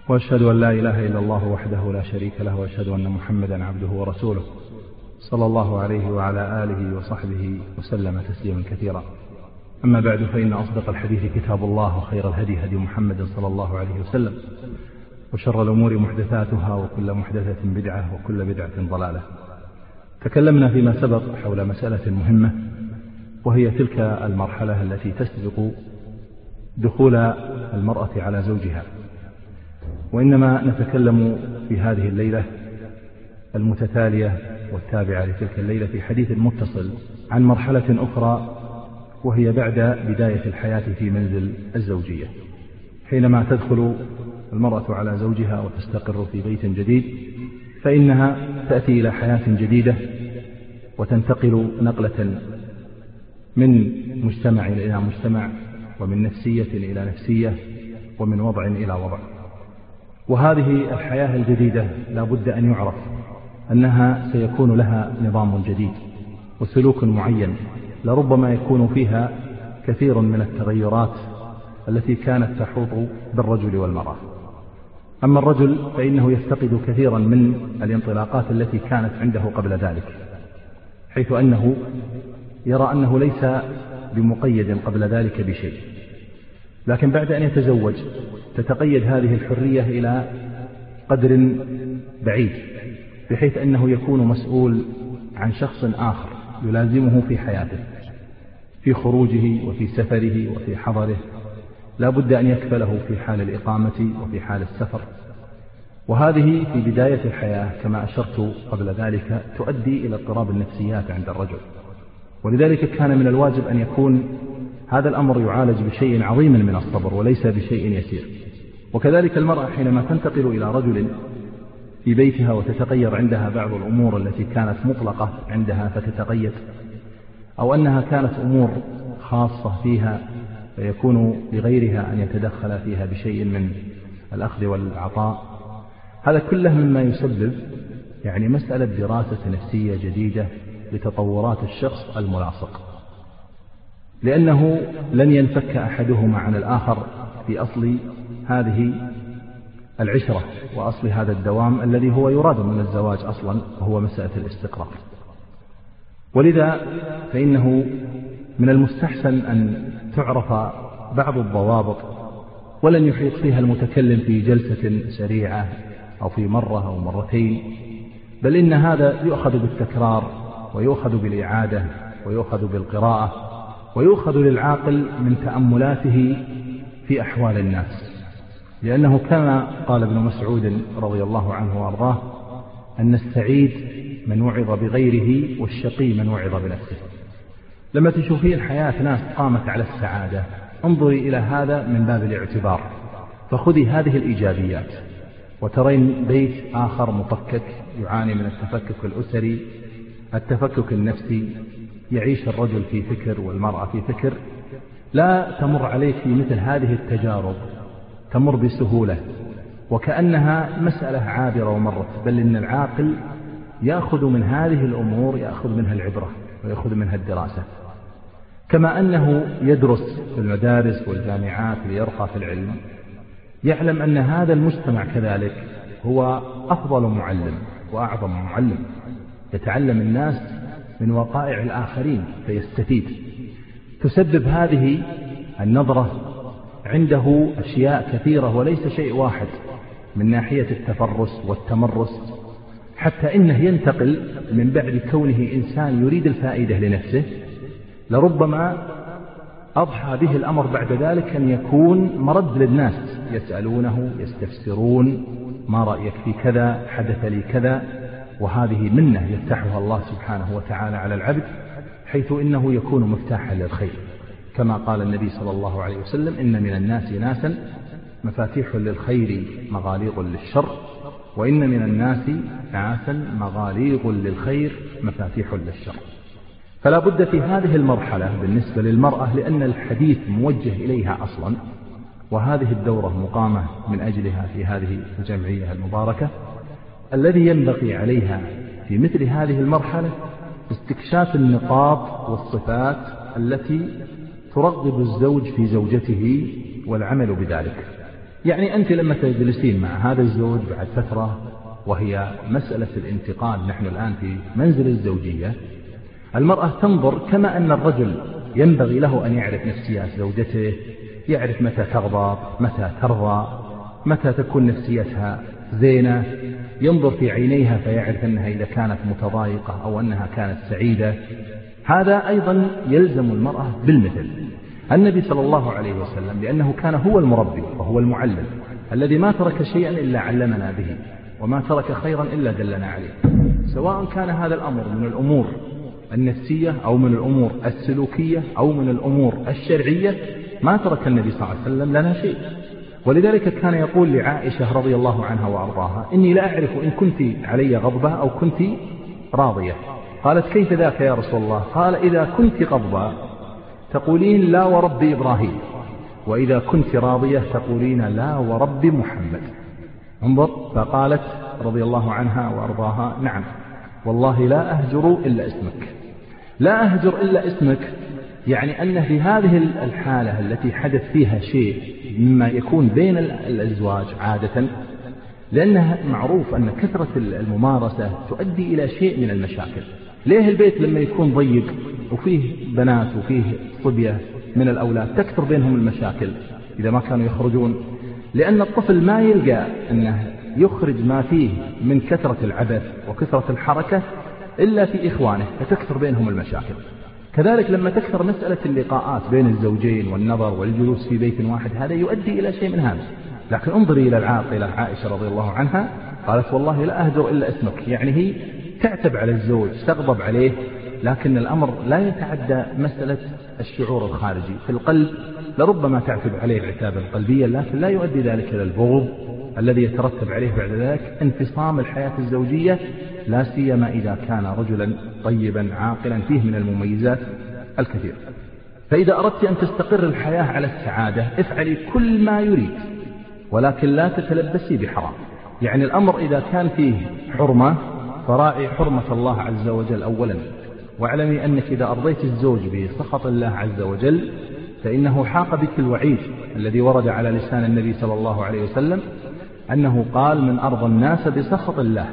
وأشهد أن لا إله إلا الله وحده لا شريك له، وأشهد أن محمدا عبده ورسوله صلى الله عليه وعلى آله وصحبه وسلم تسليما كثيرا. أما بعد، فإن أصدق الحديث كتاب الله، وخير الهدي هدي محمد صلى الله عليه وسلم، وشر الأمور محدثاتها، وكل محدثة بدعة، وكل بدعة ضلالة. تكلمنا فيما سبق حول مسألة مهمة، وهي تلك المرحلة التي تسبق دخول المرأة على زوجها. وإنما نتكلم في هذه الليلة المتتالية والتابعة لتلك الليلة في حديث متصل عن مرحلة أخرى، وهي بعد بداية الحياة في منزل الزوجية، حينما تدخل المرأة على زوجها وتستقر في بيت جديد، فإنها تأتي إلى حياة جديدة وتنتقل نقلة من مجتمع إلى مجتمع، ومن نفسية إلى نفسية، ومن وضع إلى وضع. وهذه الحياة الجديدة لا بد أن يعرف أنها سيكون لها نظام جديد وسلوك معين، لربما يكون فيها كثير من التغيرات التي كانت تحوط بالرجل والمرأة. أما الرجل فإنه يفتقد كثيرا من الانطلاقات التي كانت عنده قبل ذلك، حيث أنه يرى أنه ليس بمقيد قبل ذلك بشيء، لكن بعد أن يتزوج تتقيد هذه الحرية إلى قدر بعيد، بحيث أنه يكون مسؤول عن شخص آخر يلازمه في حياته، في خروجه وفي سفره وفي حضره، لا بد أن يكفله في حال الإقامة وفي حال السفر. وهذه في بداية الحياة كما أشرت قبل ذلك تؤدي إلى اضطراب النفسيات عند الرجل، ولذلك كان من الواجب أن يكون هذا الأمر يعالج بشيء عظيم من الصبر وليس بشيء يسير. وكذلك المرأة حينما تنتقل إلى رجل في بيتها وتتغير عندها بعض الأمور التي كانت مطلقة عندها فتتقيد، أو أنها كانت أمور خاصة فيها فيكون لغيرها أن يتدخل فيها بشيء من الأخذ والعطاء، هذا كله مما يسبب مسألة دراسة نفسية جديدة لتطورات الشخص الملاصق، لأنه لن ينفك أحدهما عن الآخر في أصل هذه العشرة وأصل هذا الدوام الذي هو يراد من الزواج أصلا، وهو مسألة الاستقرار. ولذا فإنه من المستحسن أن تعرف بعض الضوابط، ولن يحيط فيها المتكلم في جلسة سريعة أو في مرة أو مرتين، بل إن هذا يؤخذ بالتكرار، ويؤخذ بالإعادة، ويؤخذ بالقراءة، ويؤخذ للعاقل من تأملاته في أحوال الناس، لأنه كما قال ابن مسعود رضي الله عنه وأرضاه: أن السعيد من وعظ بغيره، والشقي من وعظ بنفسه. لما تشوفين حياة ناس قامت على السعادة، انظري إلى هذا من باب الاعتبار، فخذي هذه الإيجابيات، وترين بيت آخر مفكك يعاني من التفكك الأسري، التفكك النفسي، يعيش الرجل في فكر والمرأة في فكر، لا تمر عليك في مثل هذه التجارب تمر بسهولة وكأنها مسألة عابرة ومرت، بل إن العاقل يأخذ من هذه الأمور، يأخذ منها العبرة ويأخذ منها الدراسة، كما أنه يدرس في المدارس والجامعات ليرقى في العلم، يعلم أن هذا المجتمع كذلك هو أفضل معلم وأعظم معلم، يتعلم الناس من وقائع الآخرين فيستفيد. تسبب هذه النظرة عنده أشياء كثيرة وليس شيء واحد، من ناحية التفرس والتمرس، حتى إنه ينتقل من بعد كونه إنسان يريد الفائدة لنفسه، لربما أضحى به الأمر بعد ذلك أن يكون مرد للناس، يسألونه يستفسرون: ما رأيك في كذا؟ حدث لي كذا. وهذه منة يفتحها الله سبحانه وتعالى على العبد، حيث إنه يكون مفتاحا للخير، كما قال النبي صلى الله عليه وسلم: إن من الناس ناسا مفاتيح للخير مغاليق للشر، وإن من الناس ناسا مغاليق للخير مفاتيح للشر. فلا بد في هذه المرحلة بالنسبة للمرأة، لأن الحديث موجه إليها أصلا، وهذه الدورة مقامة من أجلها في هذه الجمعية المباركة، الذي ينبغي عليها في مثل هذه المرحلة استكشاف النقاط والصفات التي ترغب الزوج في زوجته والعمل بذلك. يعني أنت لما تجلسين مع هذا الزوج بعد فترة، وهي مسألة الانتقال، نحن الآن في منزل الزوجية، المرأة تنظر كما أن الرجل ينبغي له أن يعرف نفسيات زوجته، يعرف متى تغضب، متى ترضى، متى تكون نفسيتها زينة، ينظر في عينيها فيعرف أنها إذا كانت متضايقة أو أنها كانت سعيدة. هذا أيضا يلزم المرأة بالمثل. النبي صلى الله عليه وسلم لأنه كان هو المربي وهو المعلم الذي ما ترك شيئا إلا علمنا به، وما ترك خيرا إلا دلنا عليه، سواء كان هذا الأمر من الأمور النفسية أو من الأمور السلوكية أو من الأمور الشرعية، ما ترك النبي صلى الله عليه وسلم لنا شيء. ولذلك كان يقول لعائشة رضي الله عنها وأرضاها: إني لا أعرف إن كنت علي غضبة أو كنت راضية. قالت: كيف ذاك يا رسول الله؟ قال: إذا كنت غضبة تقولين لا ورب إبراهيم، وإذا كنت راضية تقولين لا ورب محمد. انظر، فقالت رضي الله عنها وأرضاها: نعم والله لا أهجر إلا اسمك. لا أهجر إلا اسمك، يعني أن في هذه الحالة التي حدث فيها شيء مما يكون بين الأزواج عادة، لأنها معروف أن كثرة الممارسة تؤدي إلى شيء من المشاكل. ليه البيت لما يكون ضيق وفيه بنات وفيه صبية من الأولاد تكثر بينهم المشاكل إذا ما كانوا يخرجون؟ لأن الطفل ما يلقى أنه يخرج ما فيه من كثرة العبث وكثرة الحركة إلا في إخوانه، فتكثر بينهم المشاكل. كذلك لما تكثر مسألة اللقاءات بين الزوجين والنظر والجلوس في بيت واحد، هذا يؤدي إلى شيء من هذا. لكن انظري إلى العاقلة عائشة رضي الله عنها، قالت: والله لا أهجر إلا اسمك. يعني هي تعتب على الزوج، تغضب عليه، لكن الأمر لا يتعدى مسألة الشعور الخارجي في القلب. لربما تعتب عليه عتابا قلبيا، لكن لا يؤدي ذلك إلى البغض الذي يترتب عليه بعد ذلك انفصام الحياة الزوجية، لا سيما إذا كان رجلا طيبا عاقلا فيه من المميزات الكثير. فإذا أردت أن تستقر الحياة على السعادة، افعلي كل ما يريد، ولكن لا تتلبسي بحرام. يعني الأمر إذا كان فيه حرمة فراعي حرمة الله عز وجل أولا، واعلمي أنك إذا أرضيت الزوج بسخط الله عز وجل فإنه حاق بك الوعيد الذي ورد على لسان النبي صلى الله عليه وسلم أنه قال: من أرضى الناس بسخط الله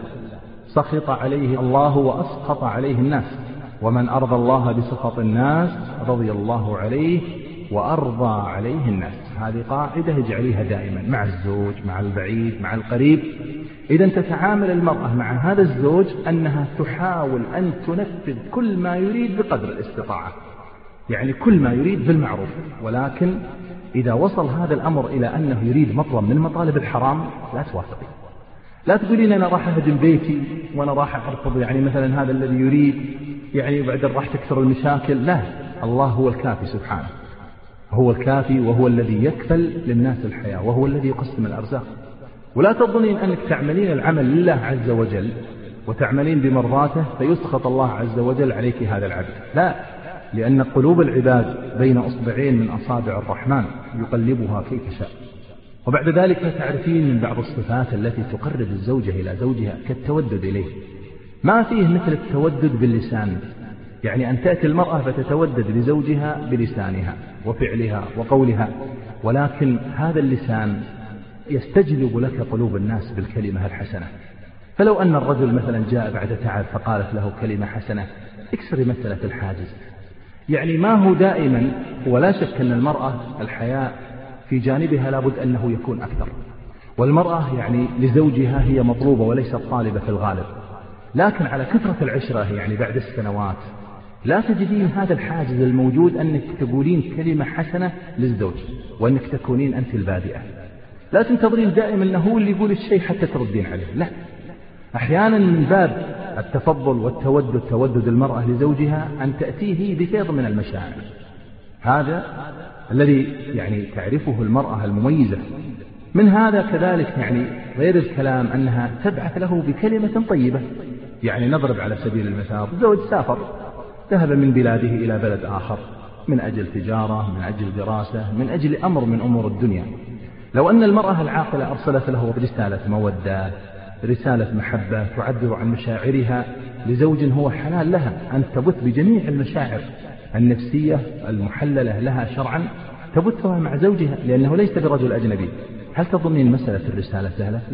سخط عليه الله وأسخط عليه الناس، ومن أرضى الله بسخط الناس رضي الله عليه وأرضى عليه الناس. هذه قاعدة اجعليها دائما مع الزوج، مع البعيد، مع القريب. إذا تتعامل المرأة مع هذا الزوج أنها تحاول أن تنفذ كل ما يريد بقدر الاستطاعة، يعني كل ما يريد بالمعروف. ولكن إذا وصل هذا الأمر إلى أنه يريد مطلب من مطالب الحرام لا توافقي. لا تقولين أنا راح أهدم بيتي وأنا راح أرفض يعني مثلا هذا الذي يريد، يعني بعد راح تكثر المشاكل. لا، الله هو الكافي سبحانه، هو الكافي وهو الذي يكفل للناس الحياة وهو الذي يقسم الأرزاق. ولا تظنين أنك تعملين العمل لله عز وجل وتعملين بمرضاته فيسخط الله عز وجل عليك هذا العبد. لا، لأن قلوب العباد بين أصبعين من أصابع الرحمن يقلبها كيف شاء. وبعد ذلك تعرفين من بعض الصفات التي تقرب الزوجة إلى زوجها كالتودد إليه. ما فيه مثل التودد باللسان، يعني أن تأتي المرأة فتتودد لزوجها بلسانها وفعلها وقولها، ولكن هذا اللسان يستجلب لك قلوب الناس بالكلمة الحسنة. فلو أن الرجل مثلا جاء بعد تعب فقالت له كلمة حسنة، اكسري مسألة الحاجز. يعني ما هو دائما، ولا شك أن المرأة الحياء في جانبها لابد أنه يكون أكثر، والمرأة يعني لزوجها هي مطلوبة وليست طالبة في الغالب. لكن على كثرة العشرة يعني بعد السنوات لا تجدين هذا الحاجز الموجود أنك تقولين كلمة حسنة للزوج وأنك تكونين أنت البادئة. لا تنتظرين دائما أنه هو اللي يقول الشيء حتى تردين عليه، لا، أحيانا من باب التفضل والتودد، تودد المرأة لزوجها، أن تأتيه بفيض من المشاعر. هذا الذي يعني تعرفه المرأة المميزة. من هذا كذلك يعني غير الكلام أنها تبعث له بكلمة طيبة. يعني نضرب على سبيل المثال زوج سافر، ذهب من بلاده إلى بلد آخر من أجل تجارة، من أجل دراسة، من أجل أمر من أمور الدنيا. لو أن المرأة العاقلة أرسلت له رسالة مودة، رسالة محبة تعبر عن مشاعرها لزوج هو حلال لها أن تبث بجميع المشاعر النفسية المحللة لها شرعا، تبثها مع زوجها، لأنه ليس برجل أجنبي، هل تظنين مسألة الرسالة سهلة؟ لا.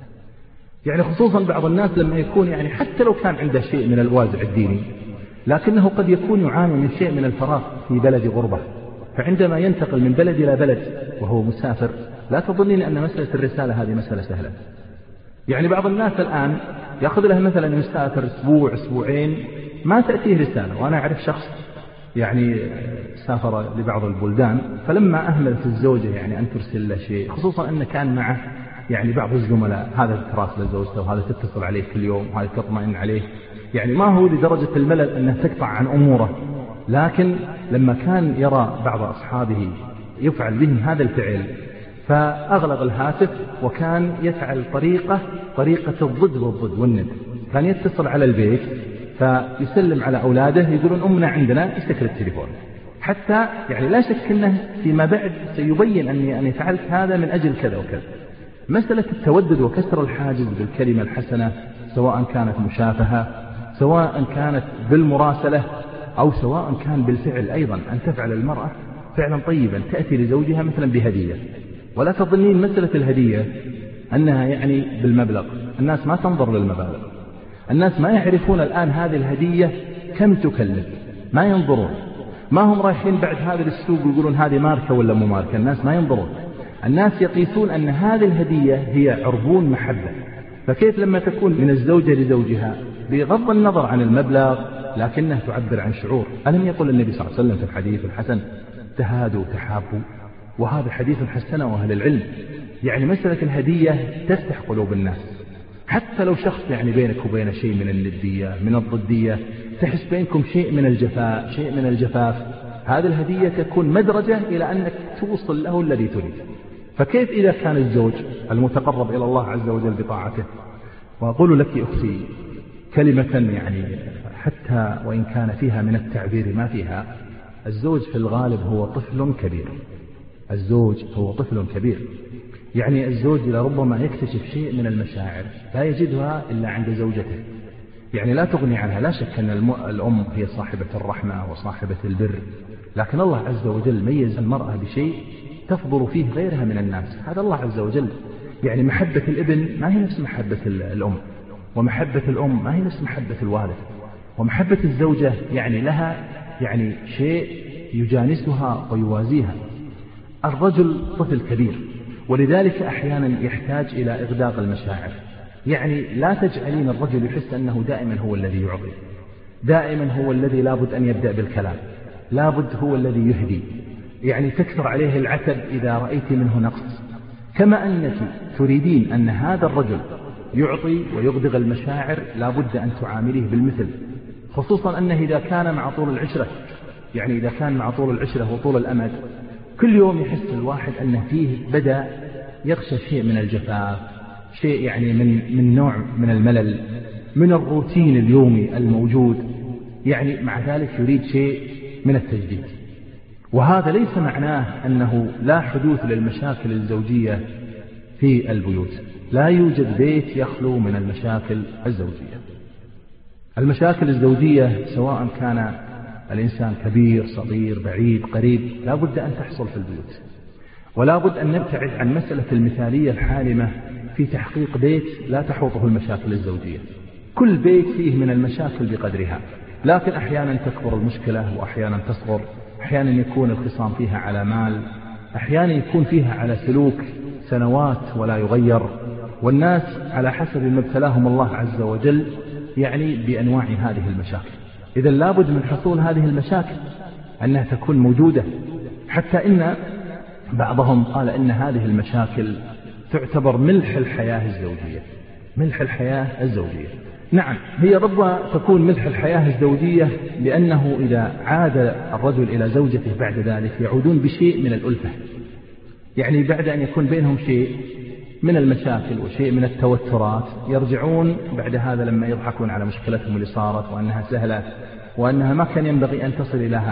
يعني خصوصا بعض الناس لما يكون يعني حتى لو كان عنده شيء من الوازع الديني، لكنه قد يكون يعاني من شيء من الفراغ في بلد غربة، فعندما ينتقل من بلد إلى بلد وهو مسافر، لا تظنين أن مسألة الرسالة هذه مسألة سهلة. يعني بعض الناس الآن يأخذ له مثلا يسافر أسبوع أسبوعين ما تأتيه رسالة. وأنا أعرف شخص يعني سافر لبعض البلدان، فلما أهملت الزوجة يعني أن ترسل له شيء، خصوصا أن كان معه يعني بعض الزملاء، هذا تراسل زوجته وهذا تتصل عليه كل يوم وهذا تطمئن عليه، يعني ما هو لدرجة الملل أنه تقطع عن أموره، لكن لما كان يرى بعض أصحابه يفعل بهم هذا الفعل فأغلق الهاتف، وكان يفعل طريقة الضد والضد والند. كان يتصل على البيت فيسلم على أولاده يقولون أمنا عندنا، يسكر التليفون، حتى يعني لا شك أنه فيما بعد سيبين أني فعلت هذا من أجل كذا وكذا. مسألة التودد وكسر الحاجز بالكلمة الحسنة، سواء كانت مشافهة، سواء كانت بالمراسلة، أو سواء كان بالفعل أيضا، أن تفعل المرأة فعلا طيبا تأتي لزوجها مثلا بهدية. ولا تظنين مسألة الهدية أنها يعني بالمبلغ، الناس ما تنظر للمبالغ، الناس ما يعرفون الآن هذه الهدية كم تكلف، ما ينظرون، ما هم رايحين بعد هذا السوق يقولون هذه ماركة ولا مو ماركة، الناس ما ينظرون، الناس يقيسون أن هذه الهدية هي عربون محبة. فكيف لما تكون من الزوجة لزوجها بغض النظر عن المبلغ لكنها تعبر عن شعور؟ ألم يقول النبي صلى الله عليه وسلم في الحديث الحسن تهادوا تحابوا؟ وهذا حديث حسنه أهل العلم. يعني مسألة الهدية تفتح قلوب الناس، حتى لو شخص يعني بينك وبين شيء من الندية من الضدية، تحس بينكم شيء من الجفاء شيء من الجفاف، هذه الهدية تكون مدرجة إلى أنك توصل له الذي تريد. فكيف إذا كان الزوج المتقرب إلى الله عز وجل بطاعته؟ وأقول لك أختي كلمة يعني حتى وإن كان فيها من التعبير ما فيها، الزوج في الغالب هو طفل كبير، الزوج هو طفل كبير. يعني الزوج لربما يكتشف شيء من المشاعر لا يجدها إلا عند زوجته، يعني لا تغني عنها. لا شك أن الأم هي صاحبة الرحمة وصاحبة البر، لكن الله عز وجل ميز المرأة بشيء تفضل فيه غيرها من الناس، هذا الله عز وجل. يعني محبة الابن ما هي نفس محبة الأم، ومحبة الأم ما هي نفس محبة الوالد، ومحبة الزوجة يعني لها يعني شيء يجانسها ويوازيها. الرجل طفل كبير، ولذلك أحيانا يحتاج إلى إغداق المشاعر. يعني لا تجعلين الرجل يحس أنه دائما هو الذي يعطي، دائما هو الذي لابد أن يبدأ بالكلام، لابد هو الذي يهدي، يعني تكثر عليه العتب إذا رأيت منه نقص. كما أنك تريدين أن هذا الرجل يعطي ويغدق المشاعر، لابد أن تعامليه بالمثل، خصوصا أنه إذا كان مع طول العشرة، يعني إذا كان مع طول العشرة وطول الأمد، كل يوم يحس الواحد أنه فيه بدأ يخشى شيء من الجفاف، شيء يعني من نوع من الملل، من الروتين اليومي الموجود، يعني مع ذلك يريد شيء من التجديد. وهذا ليس معناه أنه لا حدوث للمشاكل الزوجية في البيوت، لا يوجد بيت يخلو من المشاكل الزوجية. المشاكل الزوجية سواء كان الإنسان كبير صغير بعيد قريب لا بد أن تحصل في البيوت، ولا بد أن نبتعد عن مسألة المثالية الحالمة في تحقيق بيت لا تحوطه المشاكل الزوجية. كل بيت فيه من المشاكل بقدرها، لكن أحيانا تكبر المشكلة وأحيانا تصغر، أحيانا يكون الخصام فيها على مال، أحيانا يكون فيها على سلوك سنوات ولا يغير، والناس على حسب ما ابتلاهم الله عز وجل يعني بأنواع هذه المشاكل. إذا لابد من حصول هذه المشاكل أنها تكون موجودة، حتى إن بعضهم قال إن هذه المشاكل تعتبر ملح الحياة الزوجية، ملح الحياة الزوجية. نعم هي ربما تكون ملح الحياة الزوجية، لأنه إذا عاد الرجل إلى زوجته بعد ذلك يعودون بشيء من الألفة، يعني بعد أن يكون بينهم شيء من المشاكل وشيء من التوترات يرجعون بعد هذا لما يضحكون على مشكلتهم اللي صارت وأنها سهلة وأنها ما كان ينبغي أن تصل إلى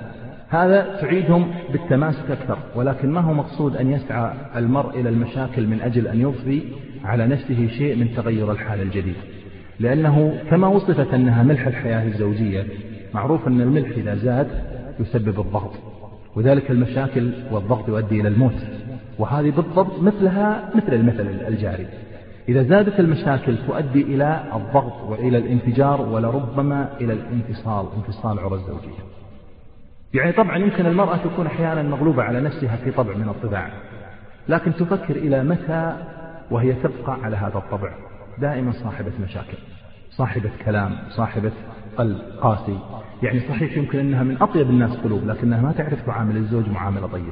هذا تعيدهم بالتماسك أكثر. ولكن ما هو مقصود أن يسعى المرء إلى المشاكل من أجل أن يضفي على نفسه شيء من تغير الحال الجديد، لأنه كما وصفت أنها ملح الحياة الزوجية، معروف أن الملح إذا زاد يسبب الضغط، وذلك المشاكل والضغط يؤدي إلى الموت. وهذه بالضبط مثلها مثل المثل الجاري. إذا زادت المشاكل تؤدي إلى الضغط وإلى الانفجار ولربما إلى انفصال عرى الزوجية. يعني طبعا يمكن المرأة تكون أحيانا مغلوبة على نفسها في طبع من الطباع، لكن تفكر إلى متى وهي تبقى على هذا الطبع، دائما صاحبة مشاكل، صاحبة كلام، صاحبة قلب قاسي. يعني صحيح يمكن أنها من أطيب الناس قلوب، لكنها ما تعرف تعامل الزوج معاملة طيبة،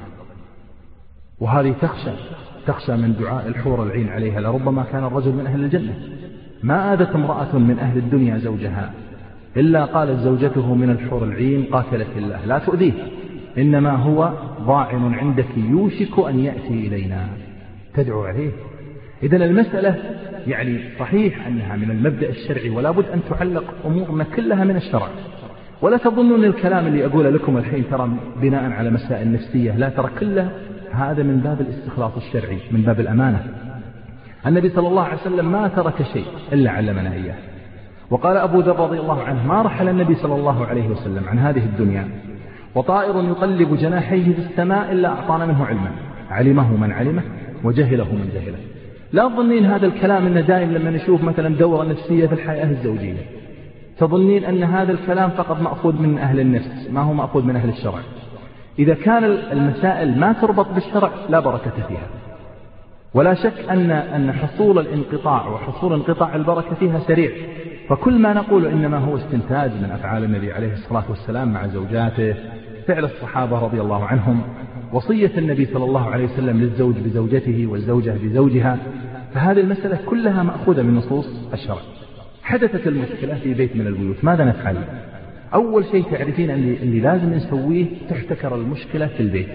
وهذه تخشى من دعاء الحور العين عليها. لربما كان الرجل من أهل الجنة، ما آذت امرأة من أهل الدنيا زوجها إلا قالت زوجته من الحور العين قاتلك الله لا تؤذيه، إنما هو ضاعن عندك يوشك أن يأتي إلينا، تدعو عليه. إذن المسألة يعني صحيح أنها من المبدأ الشرعي، ولا بد أن تعلق أمورنا كلها من الشرع. ولا تظنون الكلام اللي أقوله لكم الحين ترى بناء على مسائل نفسية، لا، ترى كله هذا من باب الاستخلاص الشرعي، من باب الأمانة. النبي صلى الله عليه وسلم ما ترك شيء إلا علمنا إياه. وقال أبو ذر رضي الله عنه: ما رحل النبي صلى الله عليه وسلم عن هذه الدنيا وطائر يقلب جناحيه في السماء إلا أعطانا منه علما، علمه من علمه وجهله من جهله. لا تظنين هذا الكلام أنه دائم لما نشوف مثلا دورة نفسية في الحياة الزوجية تظنين أن هذا الكلام فقط مأخوذ من أهل النفس، ما هو مأخوذ من أهل الشرع. إذا كان المسائل ما تربط بالشرع لا بركة فيها، ولا شك أن حصول الانقطاع وحصول انقطاع البركة فيها سريع. فكل ما نقول إنما هو استنتاج من أفعال النبي عليه الصلاة والسلام مع زوجاته، فعل الصحابة رضي الله عنهم، وصية النبي صلى الله عليه وسلم للزوج بزوجته والزوجة بزوجها. فهذه المسألة كلها مأخوذة من نصوص الشرع. حدثت المشكلة في بيت من البيوت، ماذا نفعل؟ أول شيء تعرفين اللي لازم نسويه، تحتكر المشكلة في البيت.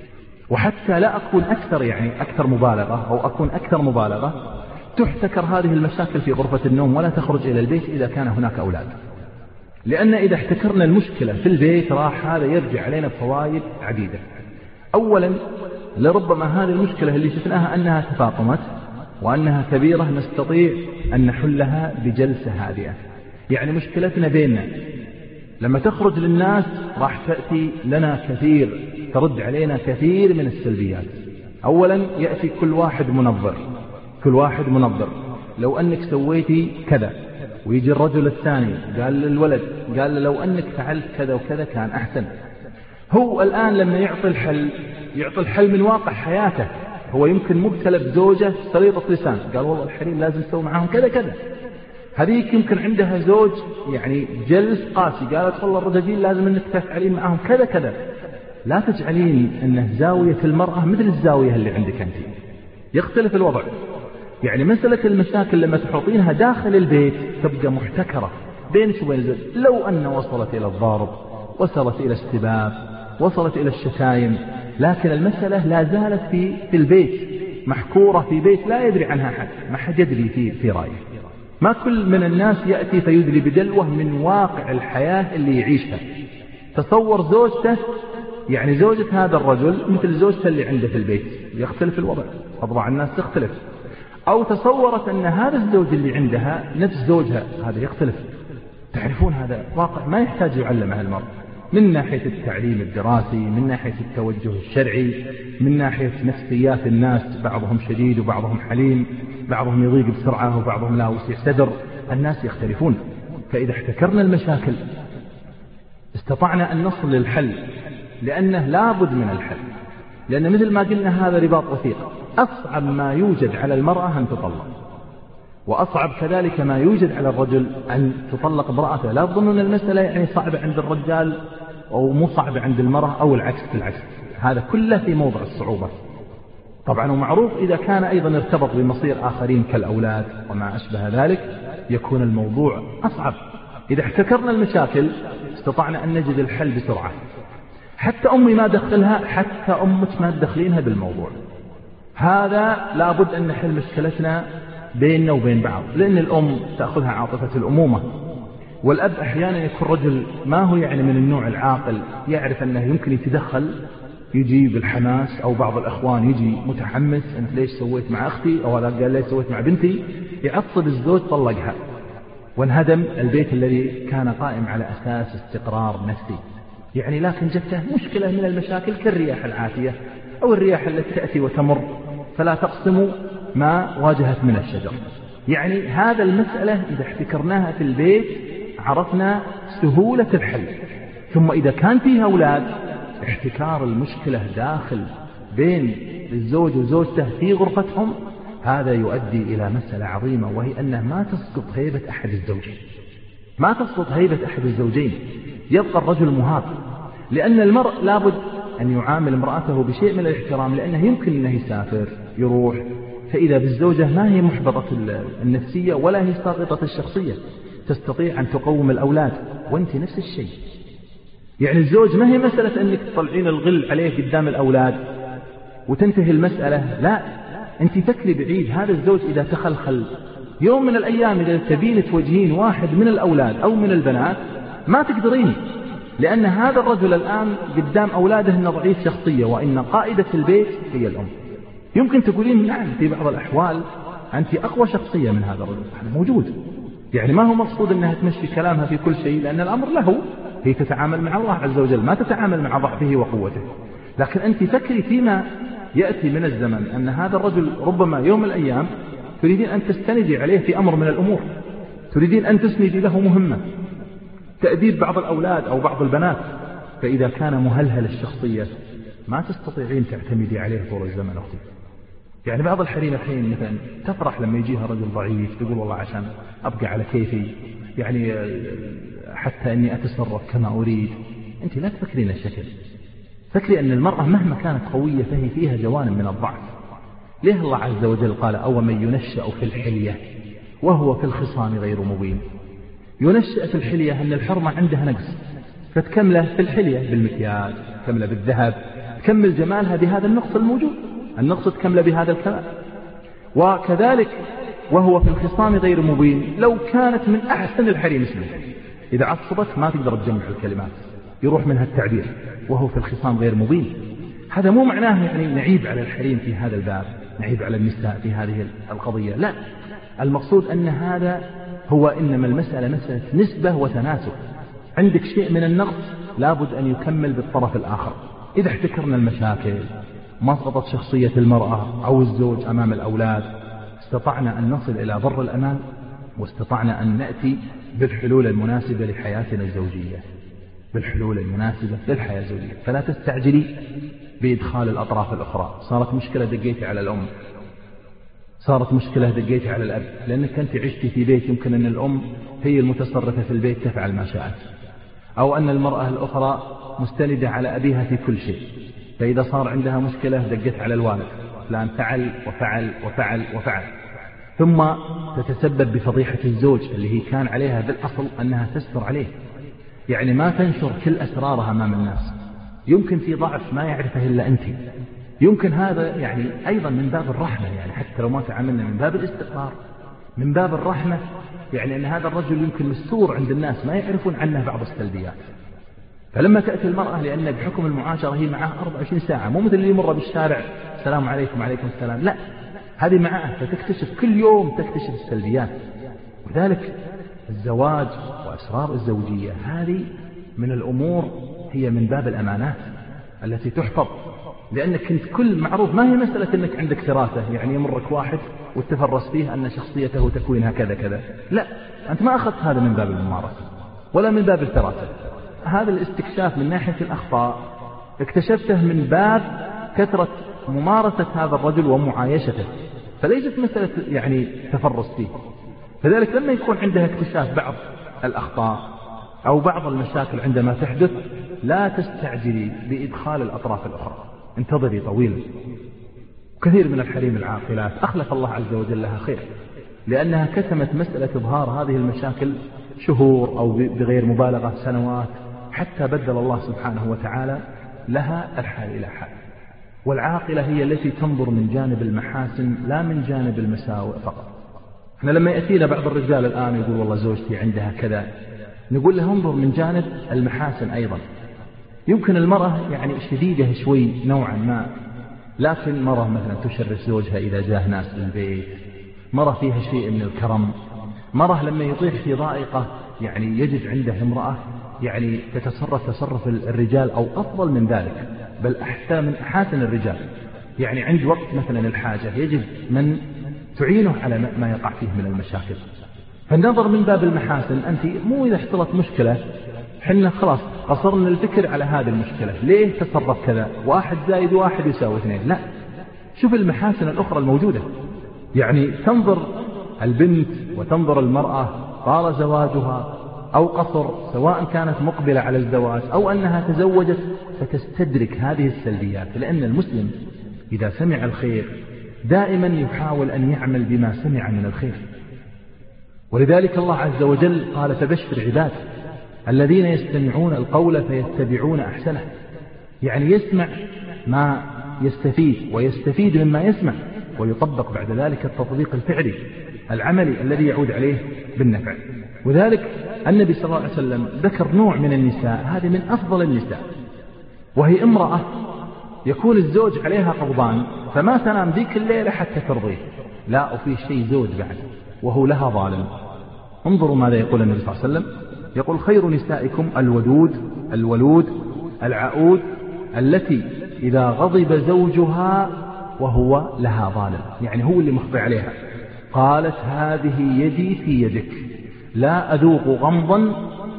وحتى لا أكون أكثر مبالغة أو أكون أكثر مبالغة، تحتكر هذه المشاكل في غرفة النوم ولا تخرج إلى البيت إذا كان هناك أولاد. لأن إذا احتكرنا المشكلة في البيت راح هذا يرجع علينا بفوائد عديدة. أولا، لربما هذه المشكلة اللي شفناها أنها تفاقمت وأنها كبيرة نستطيع أن نحلها بجلسة هادئة. يعني مشكلتنا بيننا لما تخرج للناس راح تأتي لنا كثير، ترد علينا كثير من السلبيات. أولا يأتي كل واحد منظر، لو أنك سويتي كذا، ويجي الرجل الثاني قال للولد، قال لو أنك فعلت كذا وكذا كان أحسن. هو الآن لما يعطي الحل من واقع حياته. هو يمكن مبتلى بزوجة سليطة لسان، قال والله الحريم لازم تسوي معهم كذا كذا. هذيك يمكن عندها زوج يعني جلس قاسي، قالت والله الرجاجيل لازم انك تفعلين معهم كذا كذا. لا تجعلين أن زاوية المرأة مثل الزاوية اللي عندك أنت، يختلف الوضع. يعني مسألة المشاكل لما تحطينها داخل البيت تبقى محتكرة بينك وبين الزوج. لو أن وصلت إلى الضرب، وصلت إلى السباب، وصلت إلى الشتايم، لكن المسألة لا زالت في البيت محكورة، في بيت لا يدري عنها حد، ما حد يدري في رأيه. ما كل من الناس يأتي فيدري بدلوه من واقع الحياة اللي يعيشها. تصور زوجته، يعني زوجة هذا الرجل مثل زوجته اللي عنده في البيت، يختلف الوضع، أضبع الناس تختلف. أو تصورت أن هذا الزوج اللي عندها نفس زوجها، هذا يختلف. تعرفون هذا واقع ما يحتاج يعلمه المرء، من ناحية التعليم الدراسي، من ناحية التوجه الشرعي، من ناحية نفسيات الناس، بعضهم شديد وبعضهم حليم، بعضهم يضيق بسرعة وبعضهم لا وسع صدر، الناس يختلفون. فإذا احتكرنا المشاكل استطعنا أن نصل للحل، لأنه لابد من الحل. لأن مثل ما قلنا هذا رباط وثيق. أصعب ما يوجد على المرأة أن تطلق، وأصعب كذلك ما يوجد على الرجل أن تطلق امرأته. لا تظنون المسألة يعني صعبة عند الرجال أو مو صعبة عند المرأة أو العكس، بالعكس، هذا كله في موضع الصعوبة طبعا. ومعروف إذا كان أيضا ارتبط بمصير آخرين كالأولاد وما أشبه ذلك يكون الموضوع أصعب. إذا احتكرنا المشاكل استطعنا أن نجد الحل بسرعة. حتى أمي ما دخلها، حتى أمك ما تدخلينها بالموضوع هذا. لابد أن نحل مشكلتنا بيننا وبين بعض، لأن الأم تأخذها عاطفة الأمومة، والأب أحيانا يكون رجل ما هو يعني من النوع العاقل، يعرف أنه يمكن يتدخل، يجي بالحماس، أو بعض الأخوان يجي متحمس، أنت ليش سويت مع أختي، أو هذا قال ليش سويت مع بنتي، يعصب الزوج، طلقها، وانهدم البيت الذي كان قائم على أساس استقرار نفسي. يعني لكن جته مشكلة من المشاكل كالرياح العاتية أو الرياح التي تأتي وتمر فلا تقسم ما واجهت من الشجر. يعني هذا المسألة إذا احتكرناها في البيت عرفنا سهولة الحل. ثم إذا كان فيها أولاد احتكار المشكلة داخل بين الزوج وزوجته في غرفتهم هذا يؤدي إلى مسألة عظيمة، وهي أنه ما تسقط هيبة أحد الزوجين، ما تسقط هيبة أحد الزوجين، يبقى الرجل مهاب. لأن المرء لابد أن يعامل امرأته بشيء من الاحترام، لأنه يمكن أنه يسافر يروح، فإذا بالزوجة ما هي محبطة النفسية ولا هي ساقطة الشخصية، تستطيع أن تقوم الأولاد، وأنت نفس الشيء. يعني الزوج ما هي مسألة أنك تطلعين الغل عليه قدام الأولاد وتنتهي المسألة، لا، أنت فكري بعيد. هذا الزوج إذا تخلخل يوم من الأيام إذا تبين توجهين واحد من الأولاد أو من البنات ما تقدرين، لأن هذا الرجل الآن قدام أولاده أنه ضعيف شخصية، وإن قائدة البيت هي الأم. يمكن تقولين نعم في بعض الأحوال أنت أقوى شخصية من هذا الرجل، هذا موجود. يعني ما هو مقصود أنها تمشي كلامها في كل شيء، لأن الأمر له، هي تتعامل مع الله عز وجل، ما تتعامل مع ضعفه وقوته. لكن أنت فكري فيما يأتي من الزمن أن هذا الرجل ربما يوم من الأيام تريدين أن تستندي عليه في أمر من الأمور، تريدين أن تسندي له مهمة، تأديب بعض الأولاد أو بعض البنات، فإذا كان مهلهل الشخصية ما تستطيعين تعتمدي عليه طول الزمن أختي. يعني بعض الحريم الحين مثلا تفرح لما يجيها رجل ضعيف، تقول والله عشان أبقى على كيفي، يعني حتى أني أتصرف كما أريد. أنت لا تفكرين الشكل، فكري أن المرأة مهما كانت قوية فهي فيها جوانب من الضعف. ليه الله عز وجل قال أو من ينشأ في الحلية وهو في الخصام غير مبين؟ ينشأ في الحلية أن الحرمة عندها نقص، فتكمله في الحلية بالمكياج، تكمله بالذهب، تكمل جمالها بهذا النقص الموجود، النقص تكمله بهذا الكمال. وكذلك وهو في الخصام غير مبين، لو كانت من أحسن الحريم اسمه إذا عصبت ما تقدر تجمع الكلمات، يروح منها التعبير، وهو في الخصام غير مبين. هذا مو معناه يعني نعيب على الحريم في هذا الباب، نعيب على النساء في هذه القضية، لا، المقصود أن هذا هو إنما المسألة مسألة نسبة وتناسب. عندك شيء من النقص لابد أن يكمل بالطرف الآخر. إذا احتكرنا المشاكل ما سقطت شخصية المرأة أو الزوج أمام الأولاد، استطعنا أن نصل إلى بر الأمان، واستطعنا أن نأتي بالحلول المناسبة لحياتنا الزوجية، بالحلول المناسبة للحياة الزوجية. فلا تستعجلي بإدخال الأطراف الأخرى. صارت مشكلة دقيتي على الأم، صارت مشكلة دقيتي على الأب، لأنك أنت عشتي في بيت يمكن أن الأم هي المتصرفة في البيت تفعل ما شاءت، أو أن المرأة الأخرى مستندة على أبيها في كل شيء، فإذا صار عندها مشكلة دقت على الوالد، فلان فعل وفعل وفعل وفعل، ثم تتسبب بفضيحة الزوج اللي هي كان عليها بالأصل أنها تستر عليه، يعني ما تنشر كل أسرارها أمام الناس. يمكن في ضعف ما يعرفه إلا أنت، يمكن هذا يعني أيضا من باب الرحمة، يعني حتى لو ما تعاملنا من باب الاستقرار، من باب الرحمة، يعني أن هذا الرجل يمكن مستور عند الناس ما يعرفون عنه بعض السلبيات. فلما تأتي المرأة لأن بحكم المعاشرة هي معه 24 ساعة، مو مثل اللي يمر بالشارع السلام عليكم وعليكم السلام، لا، هذه معه فتكتشف كل يوم تكتشف السلبيات. وذلك الزواج وأسرار الزوجية هذه من الأمور هي من باب الأمانات التي تحفظ، لأنك كنت كل معروف، ما هي مسألة أنك عندك فراسة يعني يمرك واحد وتفرس فيه أن شخصيته وتكوينها كذا كذا، لا، أنت ما أخذت هذا من باب الممارسة ولا من باب الفراسة. هذا الاستكشاف من ناحية الأخطاء اكتشفته من باب كثرة ممارسة هذا الرجل ومعايشته، فليست مسألة يعني تفرس فيه. فذلك لما يكون عندها اكتشاف بعض الأخطاء أو بعض المشاكل عندما تحدث لا تستعجلي بإدخال الأطراف الأخرى، انتظري طويلا. كثير من الحريم العاقلات أخلف الله عز وجل لها خير، لأنها كتمت مسألة إظهار هذه المشاكل شهور أو بغير مبالغة سنوات، حتى بدل الله سبحانه وتعالى لها الحال إلى حال. والعاقلة هي التي تنظر من جانب المحاسن لا من جانب المساوئ فقط. احنا لما يأتينا بعض الرجال الآن يقول والله زوجتي عندها كذا، نقول له انظر من جانب المحاسن أيضا. يمكن المرأة يعني شديدة شوي نوعا ما، لكن مرة مثلا تشرف زوجها إذا جاه ناس للبيت، مرة فيها شيء من الكرم، مرة لما يطيح في ضائقة يعني يجد عنده امرأة يعني تتصرف تصرف الرجال أو أفضل من ذلك، بل أحسن من أحاسن الرجال. يعني عند وقت مثلا الحاجة يجد من تعينه على ما يقع فيه من المشاكل. فالنظر من باب المحاسن، أنت مو إذا حصلت مشكلة حنا خلاص قصرنا الفكر على هذه المشكلة، ليه تصرف كذا، 1 زائد 1 يساوي 2، لا، شوف المحاسن الأخرى الموجودة. يعني تنظر البنت وتنظر المرأة طال زواجها أو قصر، سواء كانت مقبلة على الزواج أو أنها تزوجت، فتستدرك هذه السلبيات. لأن المسلم إذا سمع الخير دائما يحاول أن يعمل بما سمع من الخير. ولذلك الله عز وجل قال: فبشر عباد الذين يستمعون القول فيتبعون أحسنه. يعني يسمع ما يستفيد ويستفيد مما يسمع، ويطبق بعد ذلك التطبيق الفعلي العملي الذي يعود عليه بالنفع. وذلك النبي صلى الله عليه وسلم ذكر نوع من النساء، هذه من أفضل النساء، وهي امرأة يكون الزوج عليها غضبان فما تنام ذيك الليلة حتى ترضيه، لا، وفي شيء زوج بعد وهو لها ظالم. انظروا ماذا يقول النبي صلى الله عليه وسلم، يقول: خير نسائكم الولود العؤود التي إذا غضب زوجها وهو لها ظالم، يعني هو اللي مخطئ عليها، قالت: هذه يدي في يدك لا أذوق غمضا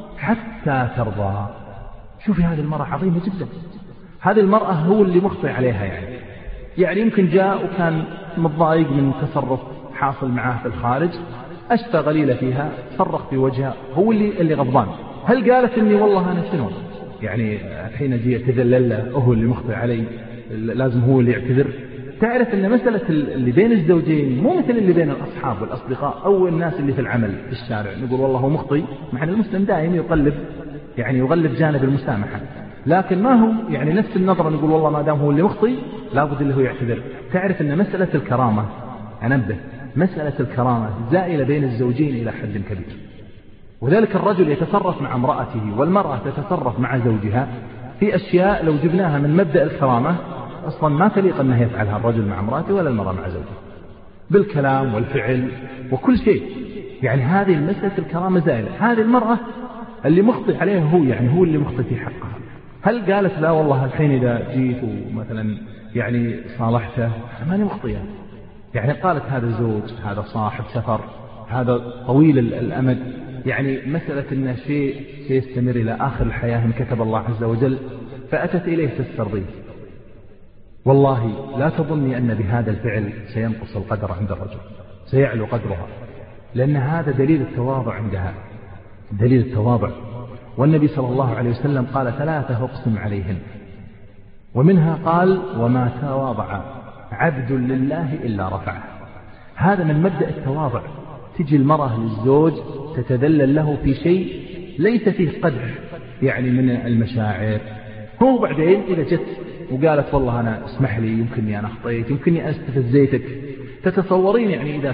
حتى ترضى. شوفي هذه المرأة عظيمة جدا، هذه المرأة هو اللي مخطئ عليها. يعني يمكن جاء وكان متضايق من تصرف حاصل معاه في الخارج، أشفى غليلة فيها، صرخ في وجهها، هو اللي غضبان. هل قالت إني والله أنا شنو يعني الحين أجي أتذلل له، هو اللي مخطئ علي، لازم هو اللي يعتذر؟ تعرف أن مسألة اللي بين الزوجين مو مثل اللي بين الأصحاب والأصدقاء أو الناس اللي في العمل في الشارع، نقول والله هو مخطئ، مع أن المسلم دائما يغلب جانب المسامحة، لكن ما هو يعني نفس النظرة نقول والله ما دام هو اللي مخطئ لابد اللي هو يعتذر. تعرف أن مسألة الكرامة، أنبه، مسألة الكرامة زائلة بين الزوجين إلى حد كبير. وذلك الرجل يتصرف مع امرأته والمرأة تتصرف مع زوجها في أشياء لو جبناها من مبدأ الكرامة أصلا ما تليق أنه يفعلها الرجل مع امرأته ولا المرأة مع زوجها، بالكلام والفعل وكل شيء. يعني هذه المسألة الكرامة زائلة. هذه المرأة اللي مخطئ عليها هو اللي مخطئ في حقها. هل قالت لا والله الحين إذا جيت ومثلا يعني صالحته ماني مخطئة؟ يعني قالت هذا زوج، هذا صاحب سفر، هذا طويل الأمد، يعني مسألة أن شيء سيستمر إلى آخر الحياة إن كتب الله عز وجل، فأتت إليه تسترضيه. والله لا تظني أن بهذا الفعل سينقص القدر عند الرجل، سيعلو قدرها، لأن هذا دليل التواضع عندها، دليل التواضع. والنبي صلى الله عليه وسلم قال: 3 أقسم عليهن، ومنها قال: وما تواضع عبد لله إلا رفعه. هذا من مبدأ التواضع. تجي المرأة للزوج تتذلل له في شيء ليس فيه قدح يعني من المشاعر، هو بعدين إذا جت وقالت والله أنا اسمح لي يمكنني أنا أخطيت، يمكنني أستفزيتك، تتصورين يعني إذا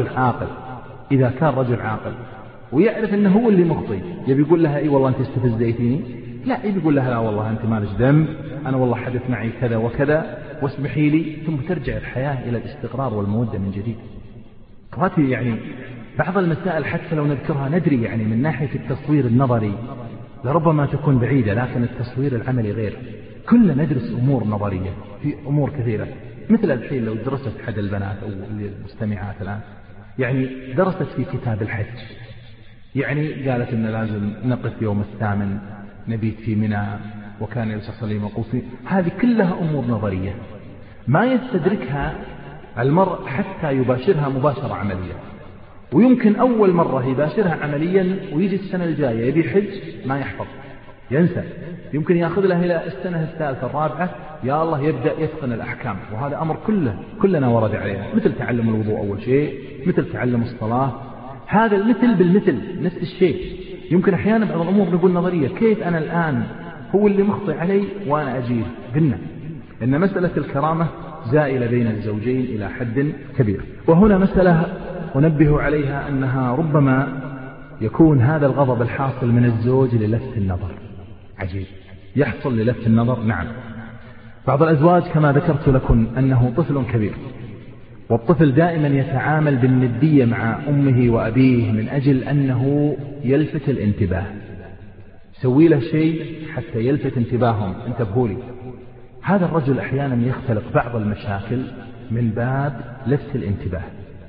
كان رجل عاقل ويعرف أنه هو اللي مخطئ، يبي يقول لها إيه والله أنت استفزيتيني؟ لا، يبي يقول لها لا والله أنت مالك ذنب، أنا والله حدث معي كذا وكذا واسمحي لي، ثم ترجع الحياة إلى الاستقرار والمودة من جديد. أخواتي، يعني بعض المسائل حتى لو نذكرها ندري يعني من ناحية التصوير النظري لربما تكون بعيدة، لكن التصوير العملي غير. كلنا ندرس أمور نظرية في أمور كثيرة، مثل الحين لو درست أحد البنات أو المستمعات الآن يعني درست في كتاب الحج، يعني قالت إن لازم نقف يوم 8 نبيت في منى وكان النبي صلى الله عليه وسلم يقول فيه. هذه كلها أمور نظرية ما يستدركها المرء حتى يباشرها مباشرة عملية، ويمكن أول مرة يباشرها عمليا ويجي السنة الجاية يبي حج ما يحفظ، ينسى، يمكن يأخذ له إلى السنة الثالثة الرابعة يا الله يبدأ يتقن الأحكام. وهذا أمر كلنا ورد علينا، مثل تعلم الوضوء أول شيء، مثل تعلم الصلاة، هذا المثل بالمثل نفس الشيء. يمكن أحيانا بعض الأمور نقول نظرية، كيف أنا الآن هو اللي مخطئ علي وأنا أجيب؟ قلنا إن مسألة الكرامة زائلة بين الزوجين إلى حد كبير. وهنا مسألة أنبه عليها أنها ربما يكون هذا الغضب الحاصل من الزوج للفت النظر. عجيب، يحصل للفت النظر. نعم، بعض الأزواج كما ذكرت لكم أنه طفل كبير، والطفل دائما يتعامل بالندية مع أمه وأبيه من أجل أنه يلفت الانتباه. يسوي له شيء حتى يلفت انتباههم، انتبهوا لي. هذا الرجل أحيانا يختلق بعض المشاكل من باب لفت الانتباه.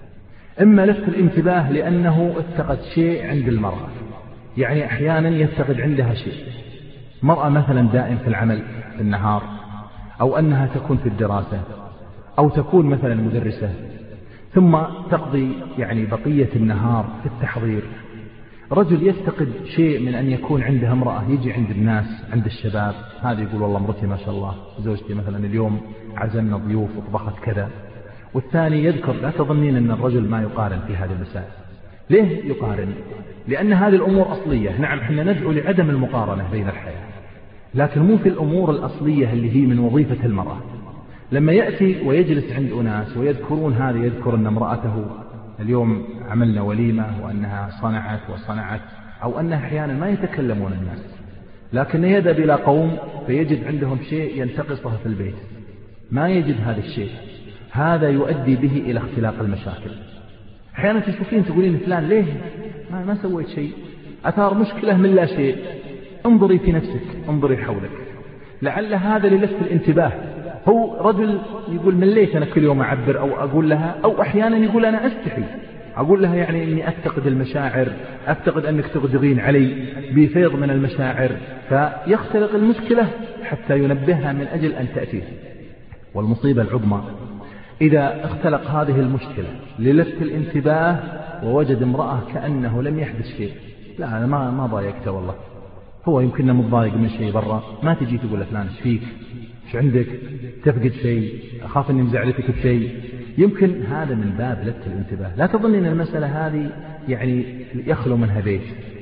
إما لفت الانتباه لأنه افتقد شيء عند المرأة، يعني أحيانا يفتقد عندها شيء، مرأة مثلا دائم في العمل في النهار، أو أنها تكون في الدراسة، أو تكون مثلا مدرسة، ثم تقضي يعني بقية النهار في التحضير. رجل يفتقد شيء من أن يكون عنده امرأة، يجي عند الناس عند الشباب، هذا يقول والله مرتي ما شاء الله، زوجتي مثلا اليوم عزمنا ضيوف وطبخت كذا، والثاني يذكر. لا تظنين أن الرجل ما يقارن في هذه المسائل. ليه يقارن؟ لأن هذه الأمور أصلية. نعم احنا ندعو لعدم المقارنة بين الحياة، لكن مو في الأمور الأصلية اللي هي من وظيفة المرأة. لما يأتي ويجلس عند أناس ويذكرون، هذا يذكر أن امرأته اليوم عملنا وليمة وأنها صنعت، أو أنها أحيانا ما يتكلمون الناس، لكن يذهب إلى قوم فيجد عندهم شيء ينتقصه في البيت، ما يجد هذا الشيء، هذا يؤدي به إلى اختلاق المشاكل. أحيانا تشوفين تقولين فلان ليه ما سويت شيء، أثار مشكلة من لا شيء. انظري في نفسك، انظري حولك، لعل هذا للفت الانتباه. هو رجل يقول من ليش أنا كل يوم أعبر أو أقول لها، أو أحيانا يقول أنا أستحي أقول لها، يعني إني أفتقد المشاعر، أفتقد أنك تغدغين علي بفيض من المشاعر، فيختلق المشكلة حتى ينبهها من أجل أن تأتيه. والمصيبة العظمى إذا اختلق هذه المشكلة للفت الانتباه ووجد امرأة كأنه لم يحدث شيء. لا أنا ما ضايقته والله، هو يمكن متضايق من شيء برا، ما تجي تقول فلان ايش فيك، ايش عندك، تفقد شيء، أخاف أني مزعلتك بشيء. يمكن هذا من باب لفت الانتباه. لا تظن أن المسألة هذه يعني يخلو منها بيت،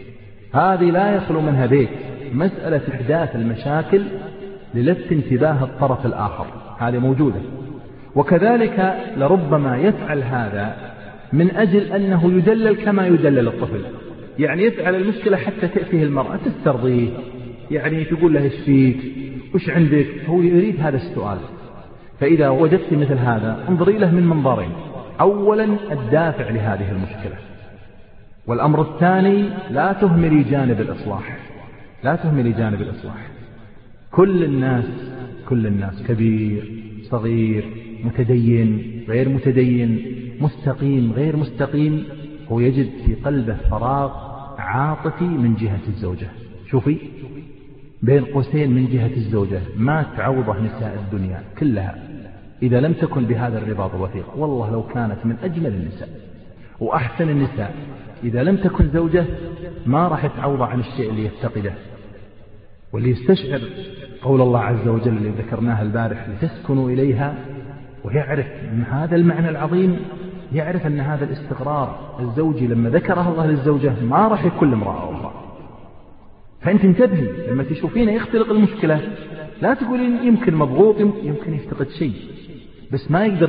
هذه لا يخلو منها بيت. مسألة إحداث المشاكل للفت انتباه الطرف الآخر هذه موجودة. وكذلك لربما يفعل هذا من أجل أنه يدلل كما يدلل الطفل، يعني يفعل المشكلة حتى تأتيه المرأة تسترضيه، يعني تقول له ايش فيك، وش عندك، هو يريد هذا السؤال. فإذا وجدت مثل هذا انظري له من منظرين: أولا الدافع لهذه المشكلة، والأمر الثاني لا تهملي جانب الإصلاح، لا تهملي جانب الإصلاح. كل الناس كبير صغير، متدين غير متدين، مستقيم غير مستقيم، هو يجد في قلبه فراغ عاطفي من جهة الزوجة. شوفي بين قوسين من جهة الزوجة ما تعوضه نساء الدنيا كلها إذا لم تكن بهذا الرباط الوثيق. والله لو كانت من أجمل النساء وأحسن النساء، إذا لم تكن زوجة ما راح تعوض عن الشيء اللي يفتقده. واللي يستشعر قول الله عز وجل اللي ذكرناها البارح لتسكنوا إليها، ويعرف من هذا المعنى العظيم، يعرف أن هذا الاستقرار الزوجي لما ذكره الله للزوجة ما راح يكون امرأة أخرى. فأنت انتبهي لما تشوفين يختلق المشكلة، لا تقولين يمكن مضغوط، يمكن يفتقد شيء، بس ما يقدر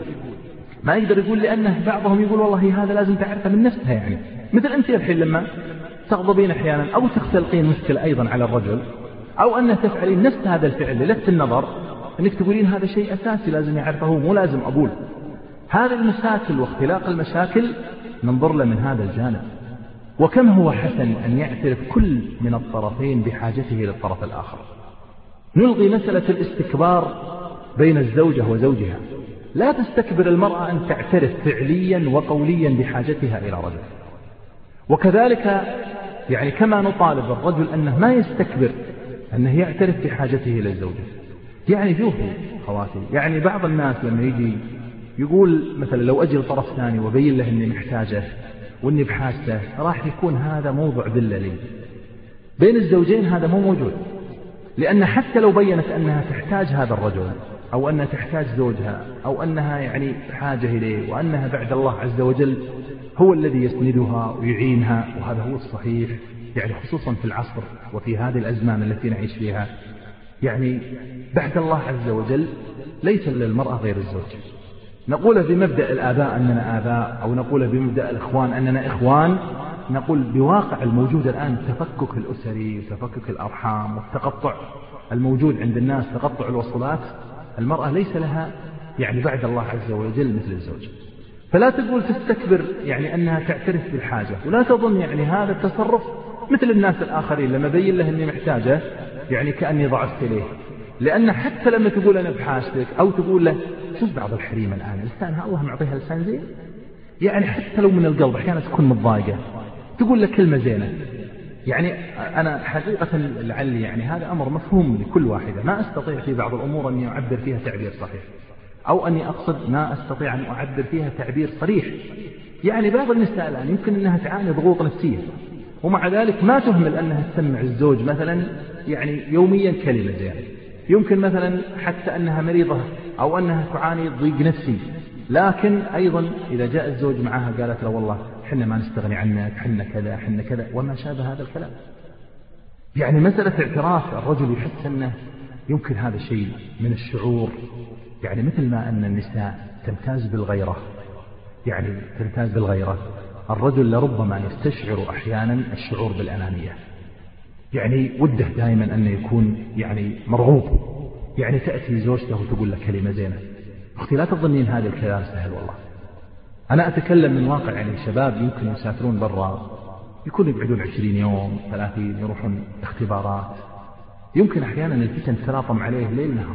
يقول لأنه بعضهم يقول والله هذا لازم تعرفه من نفسها. يعني مثل أنت الحين لما تغضبين أحيانا أو تختلقين مشكلة أيضا على الرجل، أو أن تفعلين نفس هذا الفعل للفت النظر، أنك تقولين هذا شيء أساسي لازم يعرفه، مو لازم أقول. هذه المشاكل واختلاق المشاكل ننظر له من هذا الجانب. وكم هو حسن أن يعترف كل من الطرفين بحاجته للطرف الآخر. نلغي مسألة الاستكبار بين الزوجة وزوجها. لا تستكبر المرأة أن تعترف فعليا وقوليا بحاجتها إلى رجل. وكذلك يعني كما نطالب الرجل أنه ما يستكبر، أنه يعترف بحاجته للزوجة. يعني شوفوا خواتي، يعني بعض الناس لما يجي يقول مثلا لو أجي لطرف ثاني وبين له أني محتاجه وأني بحاجته، راح يكون هذا موضوع ذلة لي. بين الزوجين هذا مو موجود، لأن حتى لو بينت أنها تحتاج هذا الرجل، أو أنها تحتاج زوجها، أو أنها يعني بحاجة إليه، وأنها بعد الله عز وجل هو الذي يسندها ويعينها، وهذا هو الصحيح، يعني خصوصا في العصر وفي هذه الأزمان التي نعيش فيها. يعني بعد الله عز وجل ليس للمرأة غير الزوج. نقول بمبدأ الآباء أننا آباء، أو نقول بمبدأ الإخوان أننا إخوان. نقول بواقع الموجود الآن، التفكك الأسري وتفكك الأرحام والتقطع الموجود عند الناس، تقطع الوصلات، المرأة ليس لها يعني بعد الله عز وجل مثل الزوج. فلا تقول تستكبر يعني أنها تعترف بالحاجة، ولا تظن يعني هذا التصرف مثل الناس الآخرين لما بين له أني محتاجة يعني كأني ضعفت إليه. لأن حتى لما تقول أنا بحاجتك أو تقول له شوف بعض الحريم الآن لسانها الله معطيها لسان زين، يعني حتى لو من القلب أحيانا تكون متضايقة تقول لك كلمة زينة. يعني أنا حقيقة لعلي يعني هذا أمر مفهوم لكل واحدة، ما أستطيع في بعض الأمور أني أعبر فيها تعبير صحيح، أو أني أقصد ما أستطيع أن أعبر فيها تعبير صريح. يعني بعض النساء الآن يمكن أنها تعاني ضغوط نفسية، ومع ذلك ما تهمل أنها تسمع الزوج مثلا يعني يوميا كلمة زينة. يمكن مثلا حتى أنها مريضة أو أنها تعاني ضيق نفسي، لكن أيضا إذا جاء الزوج معها قالت له والله حنا ما نستغني عنك، حنا كذا حنا كذا وما شابه هذا الكلام. يعني مسألة اعتراف الرجل يحس أنه يمكن هذا شيء من الشعور، يعني مثل ما أن النساء تمتاز بالغيرة، يعني تمتاز بالغيرة، الرجل لربما يستشعر أحيانا الشعور بالأنانية، يعني وده دائما أن يكون يعني مرغوب. يعني تأتي زوجته وتقول له كلمة زينة، أختي لا تظنين هذا الكلام سهل والله. أنا أتكلم من واقع، يعني شباب يمكن يسافرون برا، يكون يبعدون 20 يوم 30، يروحون اختبارات، يمكن أحيانا الفتن تلاطم عليه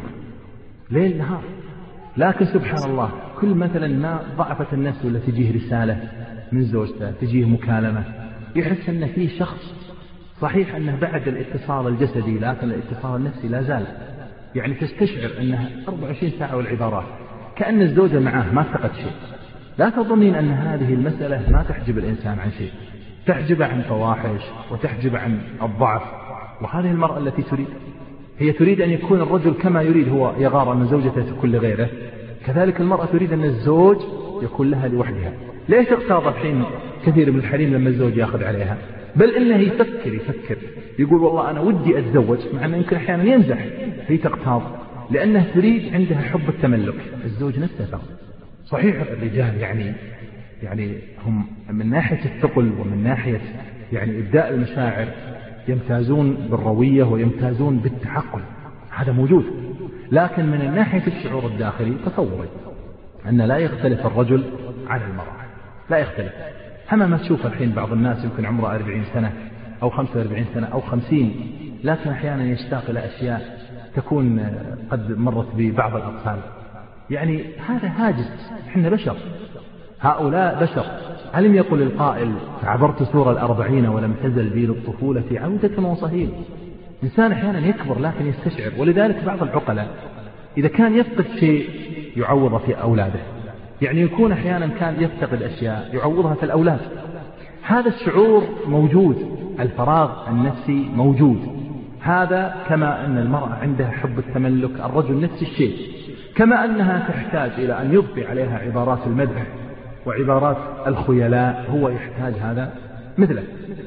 ليل نهار. لكن سبحان الله كل مثلا ما ضعفت النفس ولا تجيه رسالة من زوجته، تجيه مكالمة، يحس أن في شخص صحيح أنه بعد الاتصال الجسدي لكن الاتصال النفسي لا زال. يعني تستشعر أنها 24 ساعة والعبارات كأن الزوجة معاه ما افتقد شيء. لا تظنين أن هذه المسألة ما تحجب الإنسان عن شيء، تحجب عن فواحش وتحجب عن الضعف. وهذه المرأة التي هي تريد أن يكون الرجل كما يريد، هو يغار أن زوجته تكون لغيره، كذلك المرأة تريد أن الزوج يكون لها لوحدها. ليش تغتاظ الحين كثير من الحريم لما الزوج يأخذ عليها؟ بل إنه يفكر يقول والله أنا ودي أتزوج، مع أنه يمكن أحيانا يمزح. هي تغتاظ لأنها تريد، عندها حب التملك. الزوج نفسه صحيح الرجال يعني هم من ناحية الثقل ومن ناحية يعني إبداء المشاعر يمتازون بالروية ويمتازون بالتعقل، هذا موجود. لكن من الناحية الشعور الداخلي تصوري أن لا يختلف الرجل عن المرأة، لا يختلف. أما ما تشوف الحين بعض الناس يمكن عمره 40 سنة أو 45 سنة أو 50، لكن أحيانا يشتاق إلى أشياء تكون قد مرت ببعض الأطفال. يعني هذا هاجس، إحنا بشر، هؤلاء بشر. ألم يقل القائل عبرت سور 40 ولم تزل بي للطفولة عودة وصهيل. إنسان أحيانا يكبر لكن يستشعر. ولذلك بعض العقلاء إذا كان يفقد شيء يعوض في أولاده، يعني يكون أحيانا كان يفتقد أشياء يعوضها في الأولاد. هذا الشعور موجود، الفراغ النفسي موجود. هذا كما أن المرأة عندها حب التملك، الرجل نفس الشيء. كما أنها تحتاج إلى أن يضفي عليها عبارات المدح وعبارات الخيلاء، هو يحتاج هذا مثله.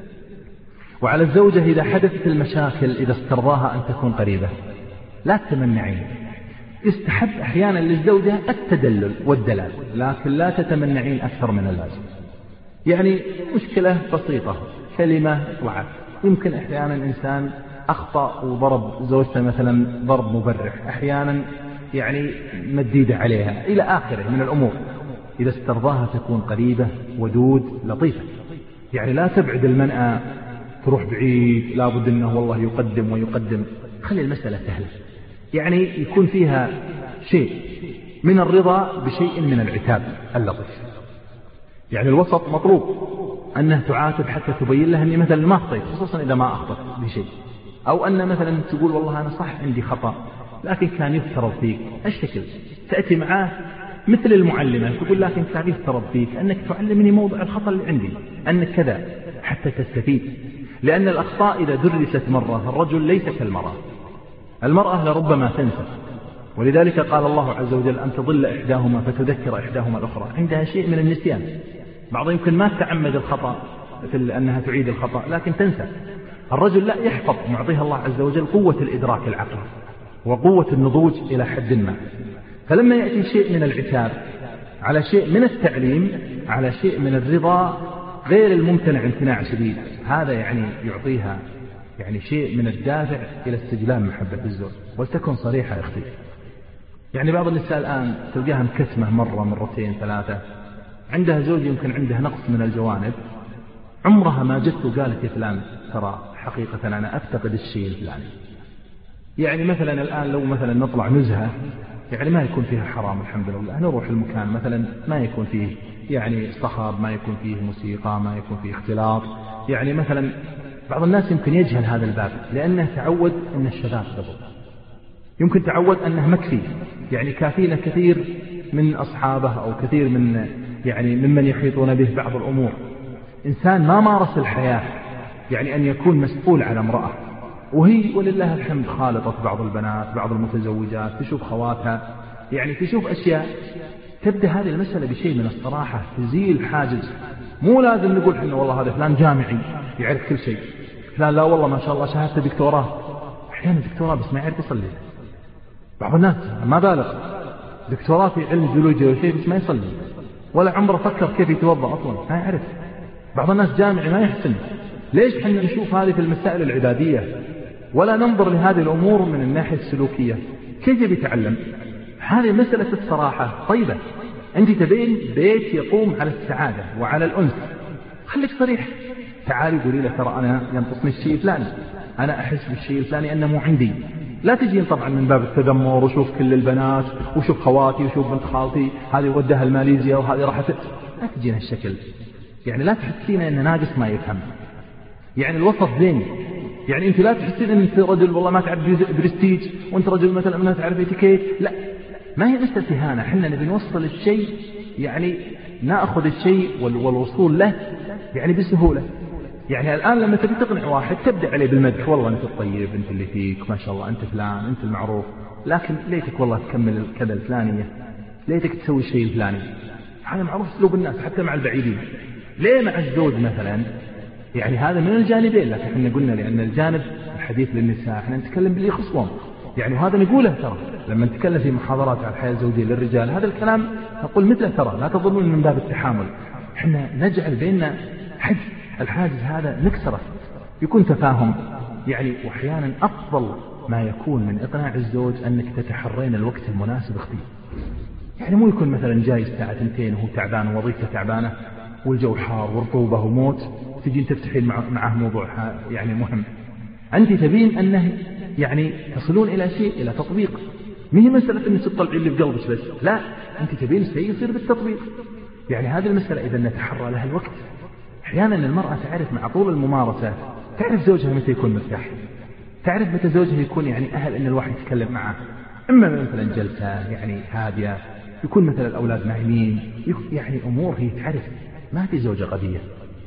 وعلى الزوجة إذا حدثت المشاكل إذا استرضاها أن تكون قريبة، لا تتمنعين. يستحب أحيانا للزوجة التدلل والدلال، لكن لا تتمنعين أكثر من اللازم. يعني مشكلة بسيطة، كلمة طلعت، يمكن أحيانا إنسان أخطأ وضرب زوجته مثلا ضرب مبرح، أحيانا يعني مديدة عليها إلى آخره من الأمور. إذا استرضاها تكون قريبة ودود لطيفة، يعني لا تبعد المنأى تروح بعيد، لا بد أنه والله يقدم ويقدم. خلي المسألة سهلة، يعني يكون فيها شيء من الرضا بشيء من العتاب اللطيف. يعني الوسط مطلوب، أنه تعاتب حتى تبين لها أني مثلا ما أخطيت، خصوصا إذا ما أخطأت بشيء، أو أن مثلا تقول والله أنا صح عندي خطأ لكن كان يفترض فيك. الشكل تأتي معاه مثل المعلمة تقول لكن كان يفترض فيك أنك تعلمني موضع الخطأ اللي عندي، أنك كذا، حتى تستفيد. لأن الأخطاء إذا درست مرة، الرجل ليس كالمرأة، المرأة لربما تنسى. ولذلك قال الله عز وجل أن تضل إحداهما فتذكر إحداهما الأخرى، عندها شيء من النسيان. بعض يمكن ما تعمد الخطأ في أنها تعيد الخطأ لكن تنسى. الرجل لا يحفظ، معطيها الله عز وجل قوة الإدراك العقلي وقوة النضوج إلى حد ما. فلما يأتي شيء من العتاب على شيء من التعليم على شيء من الرضا غير الممتنع امتناع شديد، هذا يعني يعطيها يعني شيء من الدافع إلى استجلاب محبة الزوج. ولتكن صريحة يا أختي، يعني بعض النساء الآن تلقاها مكتمة مرة مرتين ثلاثة، عندها زوج يمكن عنده نقص من الجوانب، عمرها ما جت وقالت يا فلان ترى حقيقة أنا أفتقد الشيء الفلاني. يعني مثلا الآن لو مثلا نطلع نزهة يعني ما يكون فيها حرام الحمد لله، نروح المكان مثلا ما يكون فيه يعني صخب، ما يكون فيه موسيقى، ما يكون فيه اختلاط. يعني مثلا بعض الناس يمكن يجهل هذا الباب لأنه تعود أن الشباب قبل، يمكن تعود أنه مكفي، يعني كافينا كثير من أصحابه أو كثير من يعني ممن يحيطون به بعض الأمور. إنسان ما مارس الحياة يعني أن يكون مسؤول على امرأة، وهي ولله الحمد خالطة بعض البنات، بعض المتزوجات تشوف خواتها، يعني تشوف أشياء. تبدأ هذه المسألة بشيء من الصراحة تزيل حاجز. مو لازم نقول إنه والله هذا فلان جامعي يعرف كل شيء، فلان لا والله ما شاء الله شهادته دكتوراه. أحيانا دكتوراه بس ما يعرف يصلي. بعض الناس ما بالغ دكتوراه في علم الجيولوجيا وشيء بس ما يصلي، ولا عمره فكر كيف يتوضأ أصلا، ما يعرف. بعض الناس جامعي ما يحسن. ليش احنا نشوف هذه في المسائل العبادية ولا ننظر لهذه الأمور من الناحية السلوكية؟ كيف يتعلم؟ هذه مسألة الصراحة. طيبة أنت تبين بيت يقوم على السعادة وعلى الأنس، خليك صريح. تعالي قولي له ترى أنا ينقصني الشيء الفلاني، أنا أحس بالشيء الفلاني أنه مو عندي. لا تجين طبعا من باب التذمر وشوف كل البنات وشوف خواتي وشوف بنت خالتي هذه ودها الماليزيا وهذه راحت. لا تجين هالشكل، يعني لا تحسين أن ناقص ما يفهم. يعني الوسط زين. يعني أنت لا تحسين أن أنت رجل والله ما تعرف برستيج وأنت رجل مثلا ما تعرف اتيكيت. لا، ما هي مسألة إهانة. احنا نبي نوصل الشيء، يعني نأخذ الشيء والوصول له يعني بسهولة. يعني الآن لما تبي تقنع واحد تبدأ عليه بالمدح، والله أنت الطيب، أنت اللي فيك ما شاء الله، أنت فلان، أنت المعروف، لكن ليتك والله تكمل كذا الفلانية، ليتك تسوي الشيء الفلاني. هذا معروف أسلوب الناس حتى مع البعيدين. ليه مع الزوج مثلا؟ يعني هذا من الجانبين، لكن احنا قلنا لأن الجانب الحديث للنساء احنا نتكلم باللي يخصهم. يعني وهذا نقوله ترى لما نتكلم في محاضرات على الحياة الزوجية للرجال، هذا الكلام نقول مثله ترى لا تظنون من باب التحامل. احنا نجعل بيننا حد الحاجز هذا نكسره، يكون تفاهم. يعني واحيانا أفضل ما يكون من إقناع الزوج أنك تتحرين الوقت المناسب اختي. يعني مو يكون مثلا جاي الساعة 2 وهو تعبان ووظيفته تعبانة والجو حار ورطوبة وموت، تجين تفتحين معه موضوع يعني مهم. أنت تبين أنه يعني تصلون إلى شيء، إلى تطبيق. ما هي مسألة أن تطلعي اللي في قلبك بس، لا، أنت تبين شيء يصير بالتطبيق. يعني هذه المسألة إذا نتحرى لها الوقت. أحيانا المرأة تعرف مع طول الممارسة، تعرف زوجها متى يكون مرتاح، تعرف متى زوجها يكون يعني أهل أن الواحد يتكلم معه. إما مثلا جلسة يعني هادية، يكون مثلا الأولاد نايمين، يعني أمور هي تعرف. ما في زوجة غبية،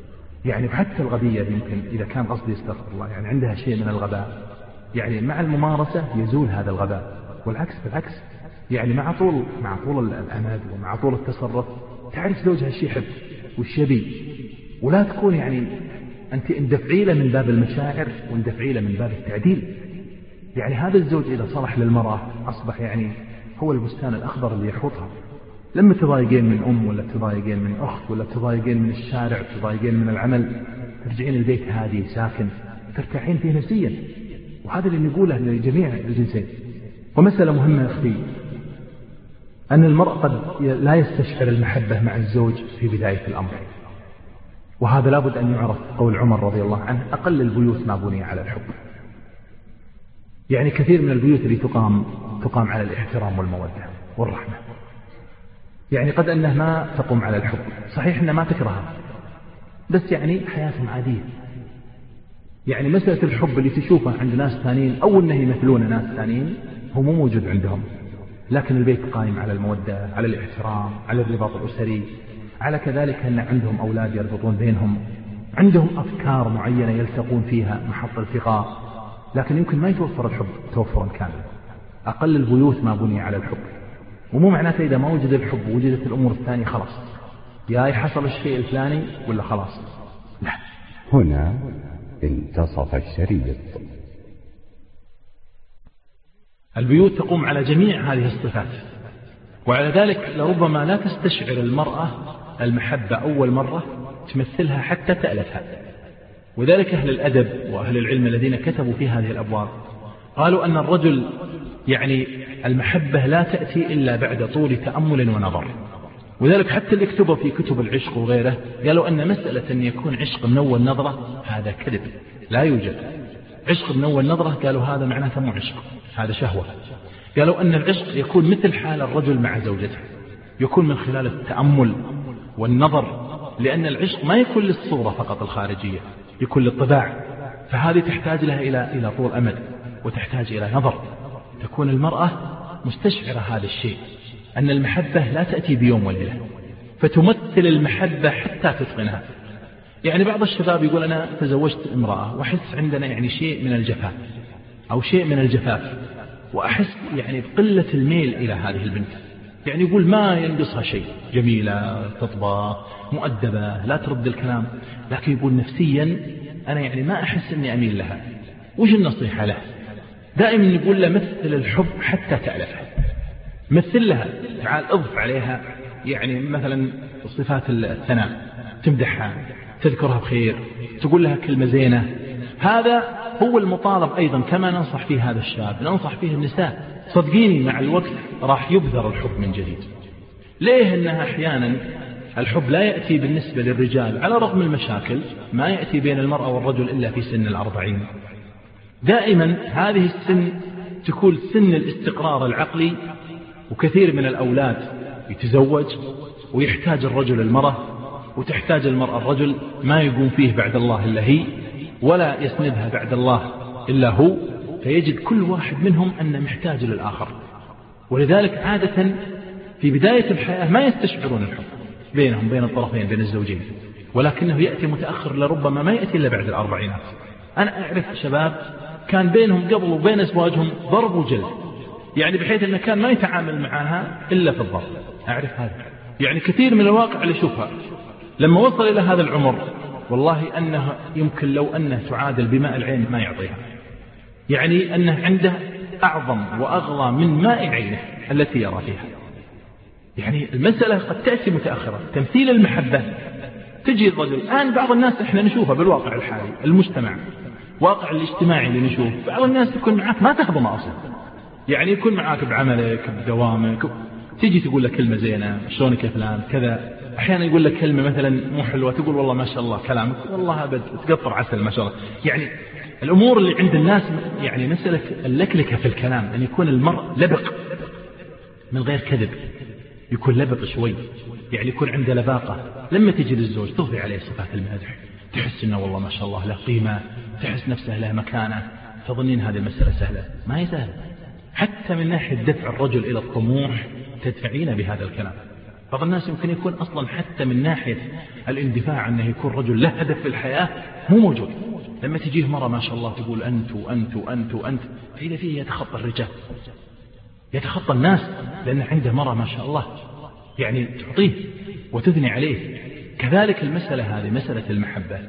يعني حتى الغبية يمكن إذا كان قصدي استغفر الله يعني عندها شيء من الغباء، يعني مع الممارسة يزول هذا الغباء. والعكس بالعكس، يعني مع طول الأمد ومع طول التصرف تعرف زوجها الشيء يحب والشيء يبي. ولا تكون يعني أنت اندفعي له من باب المشاعر واندفعي له من باب التعديل. يعني هذا الزوج إذا صلح للمرأة أصبح يعني هو البستان الأخضر اللي يحوطها. لما تضايقين من أم ولا تضايقين من أخت ولا تضايقين من الشارع تضايقين من العمل، ترجعين البيت هادي ساكن ترتاحين فيه نفسيا. وهذا اللي نقوله لجميع الجنسين. ومسألة مهمة يا أختي، أن المرء قد لا يستشعر المحبة مع الزوج في بداية الأمر، وهذا لابد أن يعرف. قول عمر رضي الله عنه: أقل البيوت ما بني على الحب. يعني كثير من البيوت اللي تقام على الاحترام والمودة والرحمة، يعني قد أنها ما تقوم على الحب. صحيح أنها ما تكرهها، بس يعني حياتهم عادية. يعني مسألة الحب اللي تشوفها عند ناس ثانيين أو أنه يمثلون ناس ثانيين هو مو موجود عندهم. لكن البيت قائم على المودة، على الاحترام، على الرباط الأسري، على كذلك أن عندهم أولاد يربطون بينهم، عندهم أفكار معينة يلتقون فيها محط التقاء. لكن يمكن ما يتوفر الحب توفرا كاملا. أقل البيوت ما بني على الحب. ومو معناته إذا ما وجد الحب ووجدت الأمور الثانية خلاص يا حصل الشيء الفلاني ولا خلاص. لا. هنا انتصف الشريط. البيوت تقوم على جميع هذه الصفات، وعلى ذلك لربما لا تستشعر المرأة المحبة أول مرة تمثلها حتى تألفها. وذلك أهل الأدب وأهل العلم الذين كتبوا في هذه الأبواب قالوا أن الرجل يعني المحبة لا تأتي إلا بعد طول تأمل ونظر. وذلك حتى اللي كتبوا في كتب العشق وغيره قالوا أن مسألة أن يكون عشق من أول نظرة هذا كذب، لا يوجد عشق من أول نظرة. قالوا هذا معناته مو عشق، هذا شهوة. قالوا أن العشق يكون مثل حال الرجل مع زوجته، يكون من خلال التأمل والنظر، لأن العشق ما يكون للصورة فقط الخارجية، يكون للطباع، فهذه تحتاج لها إلى طول أمد، وتحتاج إلى نظر. تكون المرأة مستشعرة هذا الشيء، أن المحبة لا تأتي بيوم وليلة، فتمثل المحبة حتى تتقنها. يعني بعض الشباب يقول أنا تزوجت امرأة وأحس عندنا يعني شيء من الجفاف أو شيء من الجفاف، وأحس يعني بقلة الميل إلى هذه البنت. يعني يقول ما ينقصها شيء، جميلة، تطبخ، مؤدبة، لا ترد الكلام، لكن يقول نفسيا أنا يعني ما أحس أني أميل لها. وش النصيحة له؟ دائما يقول له مثل الحب حتى تألفه، مثل لها، تعال اضف عليها يعني مثلا صفات الثناء، تمدحها، تذكرها بخير، تقول لها كلمة زينة. هذا هو المطالب أيضا، كما ننصح فيه هذا الشاب ننصح فيه النساء. صدقيني مع الوقت راح يبذر الحب من جديد. ليه؟ أنها أحيانا الحب لا يأتي بالنسبة للرجال على رغم المشاكل، ما يأتي بين المرأة والرجل إلا في سن 40. دائما هذه السن تكون سن الاستقرار العقلي، وكثير من الأولاد يتزوج ويحتاج الرجل المرأة، وتحتاج المرأة الرجل، ما يقوم فيه بعد الله إلا هي، ولا يسندها بعد الله إلا هو، فيجد كل واحد منهم أنه محتاج للآخر. ولذلك عادة في بداية الحياة ما يستشعرون الحب بينهم، بين الطرفين، بين الزوجين، ولكنه يأتي متأخر، لربما ما يأتي إلا بعد 40. أنا أعرف شباب كان بينهم قبل وبين أزواجهم ضرب وجلد، يعني بحيث أنه كان ما يتعامل معها إلا في الضرب. أعرف هذا، يعني كثير من الواقع اللي أشوفها لما وصل إلى هذا العمر، والله أنه يمكن لو أنه تعادل بماء العين ما يعطيها، يعني أنه عنده أعظم وأغلى من ماء عينه التي يرى فيها. يعني المسألة قد تأتي متأخرة. تمثيل المحبة تجي الرجل الآن، بعض الناس إحنا نشوفها بالواقع الحالي، المجتمع، واقع الاجتماعي اللي نشوف، بعض الناس يكون معك ما تهضم أصلا، يعني يكون معك بعملك بدوامك، تيجي تقول لك كلمة زينة، شلونك يا فلان كذا، أحيانا يقول لك كلمة مثلا مو حلوة، تقول والله ما شاء الله كلامك، والله أبد تقطر عسل ما شاء الله. يعني الأمور اللي عند الناس، يعني مسألة اللكلكة في الكلام، أن يعني يكون المرء لبق من غير كذب، يكون لبق شوي، يعني يكون عنده لباقة. لما تجي للزوج تضفي عليه صفات المدح، تحس إنه والله ما شاء الله له قيمة، تحس نفسه له مكانة، تظنين هذه المسألة سهلة. ما هي سهلة، حتى من ناحية دفع الرجل إلى الطموح تدفعين بهذا الكلام. بعض الناس يمكن يكون أصلا حتى من ناحية الاندفاع أنه يكون رجل له هدف في الحياة مو موجود. لما تجيه مرة ما شاء الله تقول أنت وأنت وأنت وأنت، فإذا فيه يتخطى الرجال، يتخطى الناس، لأن عنده مرة ما شاء الله يعني تعطيه وتثني عليه. كذلك المسألة هذه مسألة المحبة،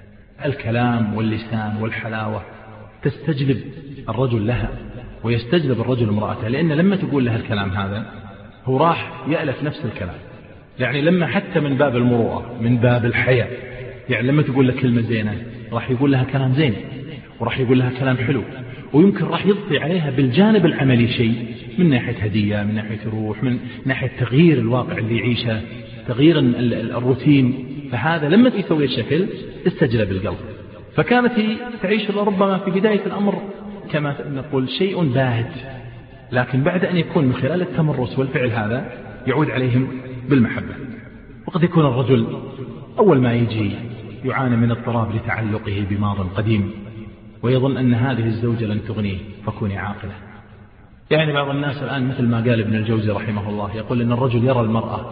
الكلام واللسان والحلاوة تستجلب الرجل لها ويستجلب الرجل امرأته، لأن لما تقول لها الكلام هذا هو راح يألف نفس الكلام. يعني لما حتى من باب المروءة، من باب الحياة، يعني لما تقول لك كلمة زينة راح يقول لها كلام زين، وراح يقول لها كلام حلو، ويمكن راح يضفي عليها بالجانب العملي شيء، من ناحية هدية، من ناحية روح، من ناحية تغيير الواقع اللي يعيشه، تغيير الروتين. فهذا لما يسوي الشكل استجلب القلب. فكانت تعيش ربما في بداية الأمر كما نقول شيء باهت، لكن بعد أن يكون من خلال التمرس والفعل هذا يعود عليهم بالمحبة. وقد يكون الرجل أول ما يجي يعاني من اضطراب لتعلقه بماض قديم، ويظن أن هذه الزوجة لن تغنيه، فكوني عاقلة. يعني بعض الناس الآن مثل ما قال ابن الجوزي رحمه الله، يقول أن الرجل يرى المرأة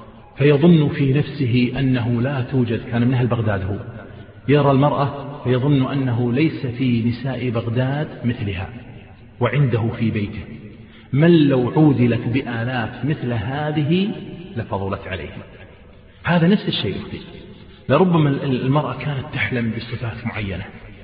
فيظن في نفسه أنه لا توجد، كان من أهل بغداد هو، يرى المرأة فيظن أنه ليس في نساء بغداد مثلها، وعنده في بيته من لو عودلت بآلاف مثل هذه لفضلت عليه. هذا نفس الشيء أختي. لربما المرأة كانت تحلم بصفات معينة،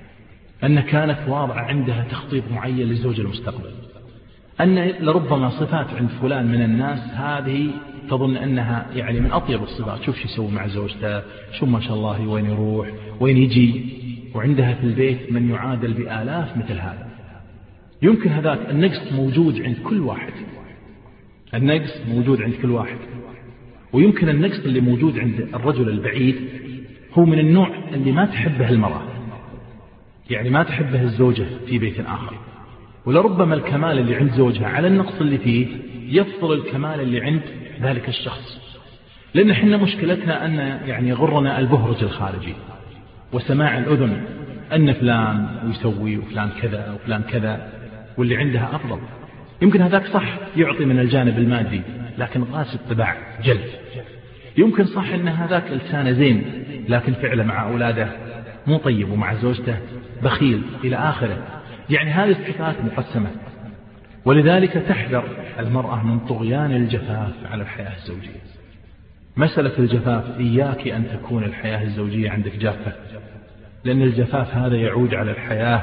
أن كانت واضعة عندها تخطيط معين للزوج المستقبل، أن لربما صفات عند فلان من الناس هذه تظن أنها يعني من أطيب الصفات، شوف شو يسوي مع زوجته، شو ما شاء الله وين يروح وين يجي، وعندها في البيت من يعادل بآلاف مثل هذا. يمكن هذاك النقص موجود عند كل واحد، النقص موجود عند كل واحد، ويمكن النقص اللي موجود عند الرجل البعيد هو من النوع اللي ما تحبه المرأة، يعني ما تحبه الزوجة في بيت آخر، ولربما الكمال اللي عند زوجها على النقص اللي فيه يفضل الكمال اللي عند ذلك الشخص. لأن احنا مشكلتنا أن يعني يغرنا البهرج الخارجي وسماع الأذن أن فلان ويسوي وفلان كذا وفلان كذا واللي عندها أفضل. يمكن هذاك صح يعطي من الجانب المادي لكن غاس الطباع جلد. يمكن صح أن هذاك لسانه زين لكن فعله مع أولاده مو طيب ومع زوجته بخيل إلى آخره. يعني هذه الصفات مقسمة، ولذلك تحذر المرأة من طغيان الجفاف على الحياة الزوجية. مسألة الجفاف إياك أن تكون الحياة الزوجية عندك جافة، لأن الجفاف هذا يعود على الحياة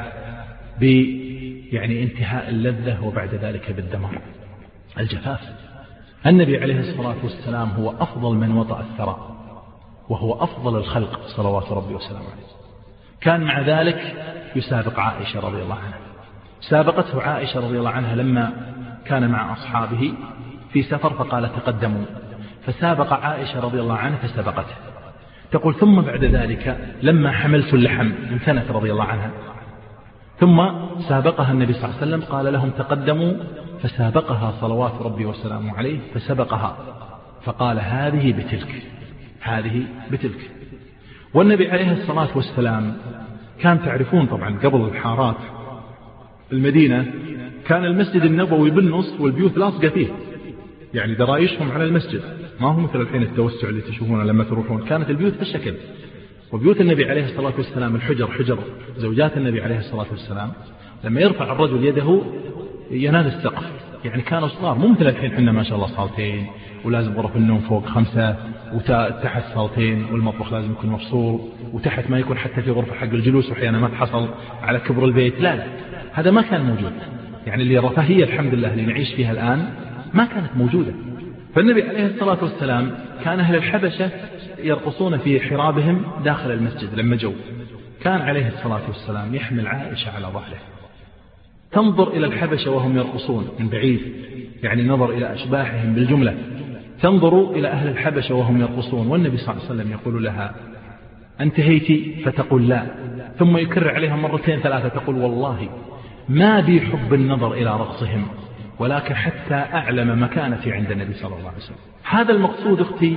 يعني انتهاء اللذة وبعد ذلك بالدمار. الجفاف، النبي عليه الصلاة والسلام هو أفضل من وطأ الثرى وهو أفضل الخلق صلوات ربي وسلامه عليه، كان مع ذلك يسابق عائشة رضي الله عنها. سابقته عائشة رضي الله عنها لما كان مع أصحابه في سفر فقال تقدموا، فسابق عائشة رضي الله عنها فسبقته. تقول ثم بعد ذلك لما حملت اللحم امتنت رضي الله عنها، ثم سابقها النبي صلى الله عليه وسلم قال لهم تقدموا، فسابقها صلوات ربي وسلامه عليه فسبقها فقال هذه بتلك هذه بتلك. والنبي عليه الصلاة والسلام كان تعرفون طبعا قبل الحارات المدينة كان المسجد النبوي بالنص والبيوت لاصقة فيه، يعني درايشهم على المسجد، ما هو مثل الحين التوسع اللي تشوفونه لما تروحون. كانت البيوت بالشكل، وبيوت النبي عليه الصلاة والسلام الحجر حجر زوجات النبي عليه الصلاة والسلام لما يرفع الرجل يده ينال السقف، يعني كانوا صغار مو مثل الحين حنا ما شاء الله صالتين ولازم غرف النوم فوق 5 وتحت صالتين والمطبخ لازم يكون مفصول وتحت ما يكون حتى في غرفة حق الجلوس وحيانا ما تحصل على كبر البيت. لا هذا ما كان موجود، يعني اللي الرفاهية الحمد لله اللي نعيش فيها الآن ما كانت موجودة. فالنبي عليه الصلاة والسلام كان أهل الحبشة يرقصون في حرابهم داخل المسجد. لما جو كان عليه الصلاة والسلام يحمل عائشة على ظهره تنظر إلى الحبشة وهم يرقصون من بعيد، يعني نظر إلى أشباحهم بالجملة، تنظر إلى أهل الحبشة وهم يرقصون والنبي صلى الله عليه وسلم يقول لها أنتهيتي؟ فتقول لا، ثم يكرر عليها 2 3 تقول والله ما بي حب النظر إلى رقصهم ولكن حتى أعلم مكانتي عند النبي صلى الله عليه وسلم. هذا المقصود أختي،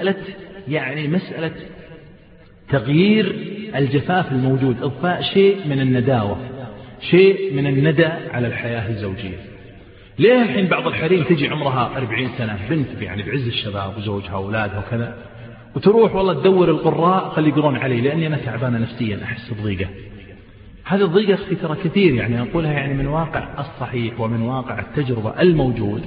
مسألة تغيير الجفاف الموجود، إضفاء شيء من النداوة، شيء من الندى على الحياة الزوجية. ليه الحين بعض الحريم تجي عمرها 40 سنة بنت يعني بعز الشباب وزوجها وأولادها وكذا، وتروح والله تدور القراء خلي يقرون علي لأني أنا تعبانة نفسيا أحس بضيقة. هذه الضيقة أختي ترى كثير، يعني أقولها يعني من واقع الصحيح ومن واقع التجربة الموجود.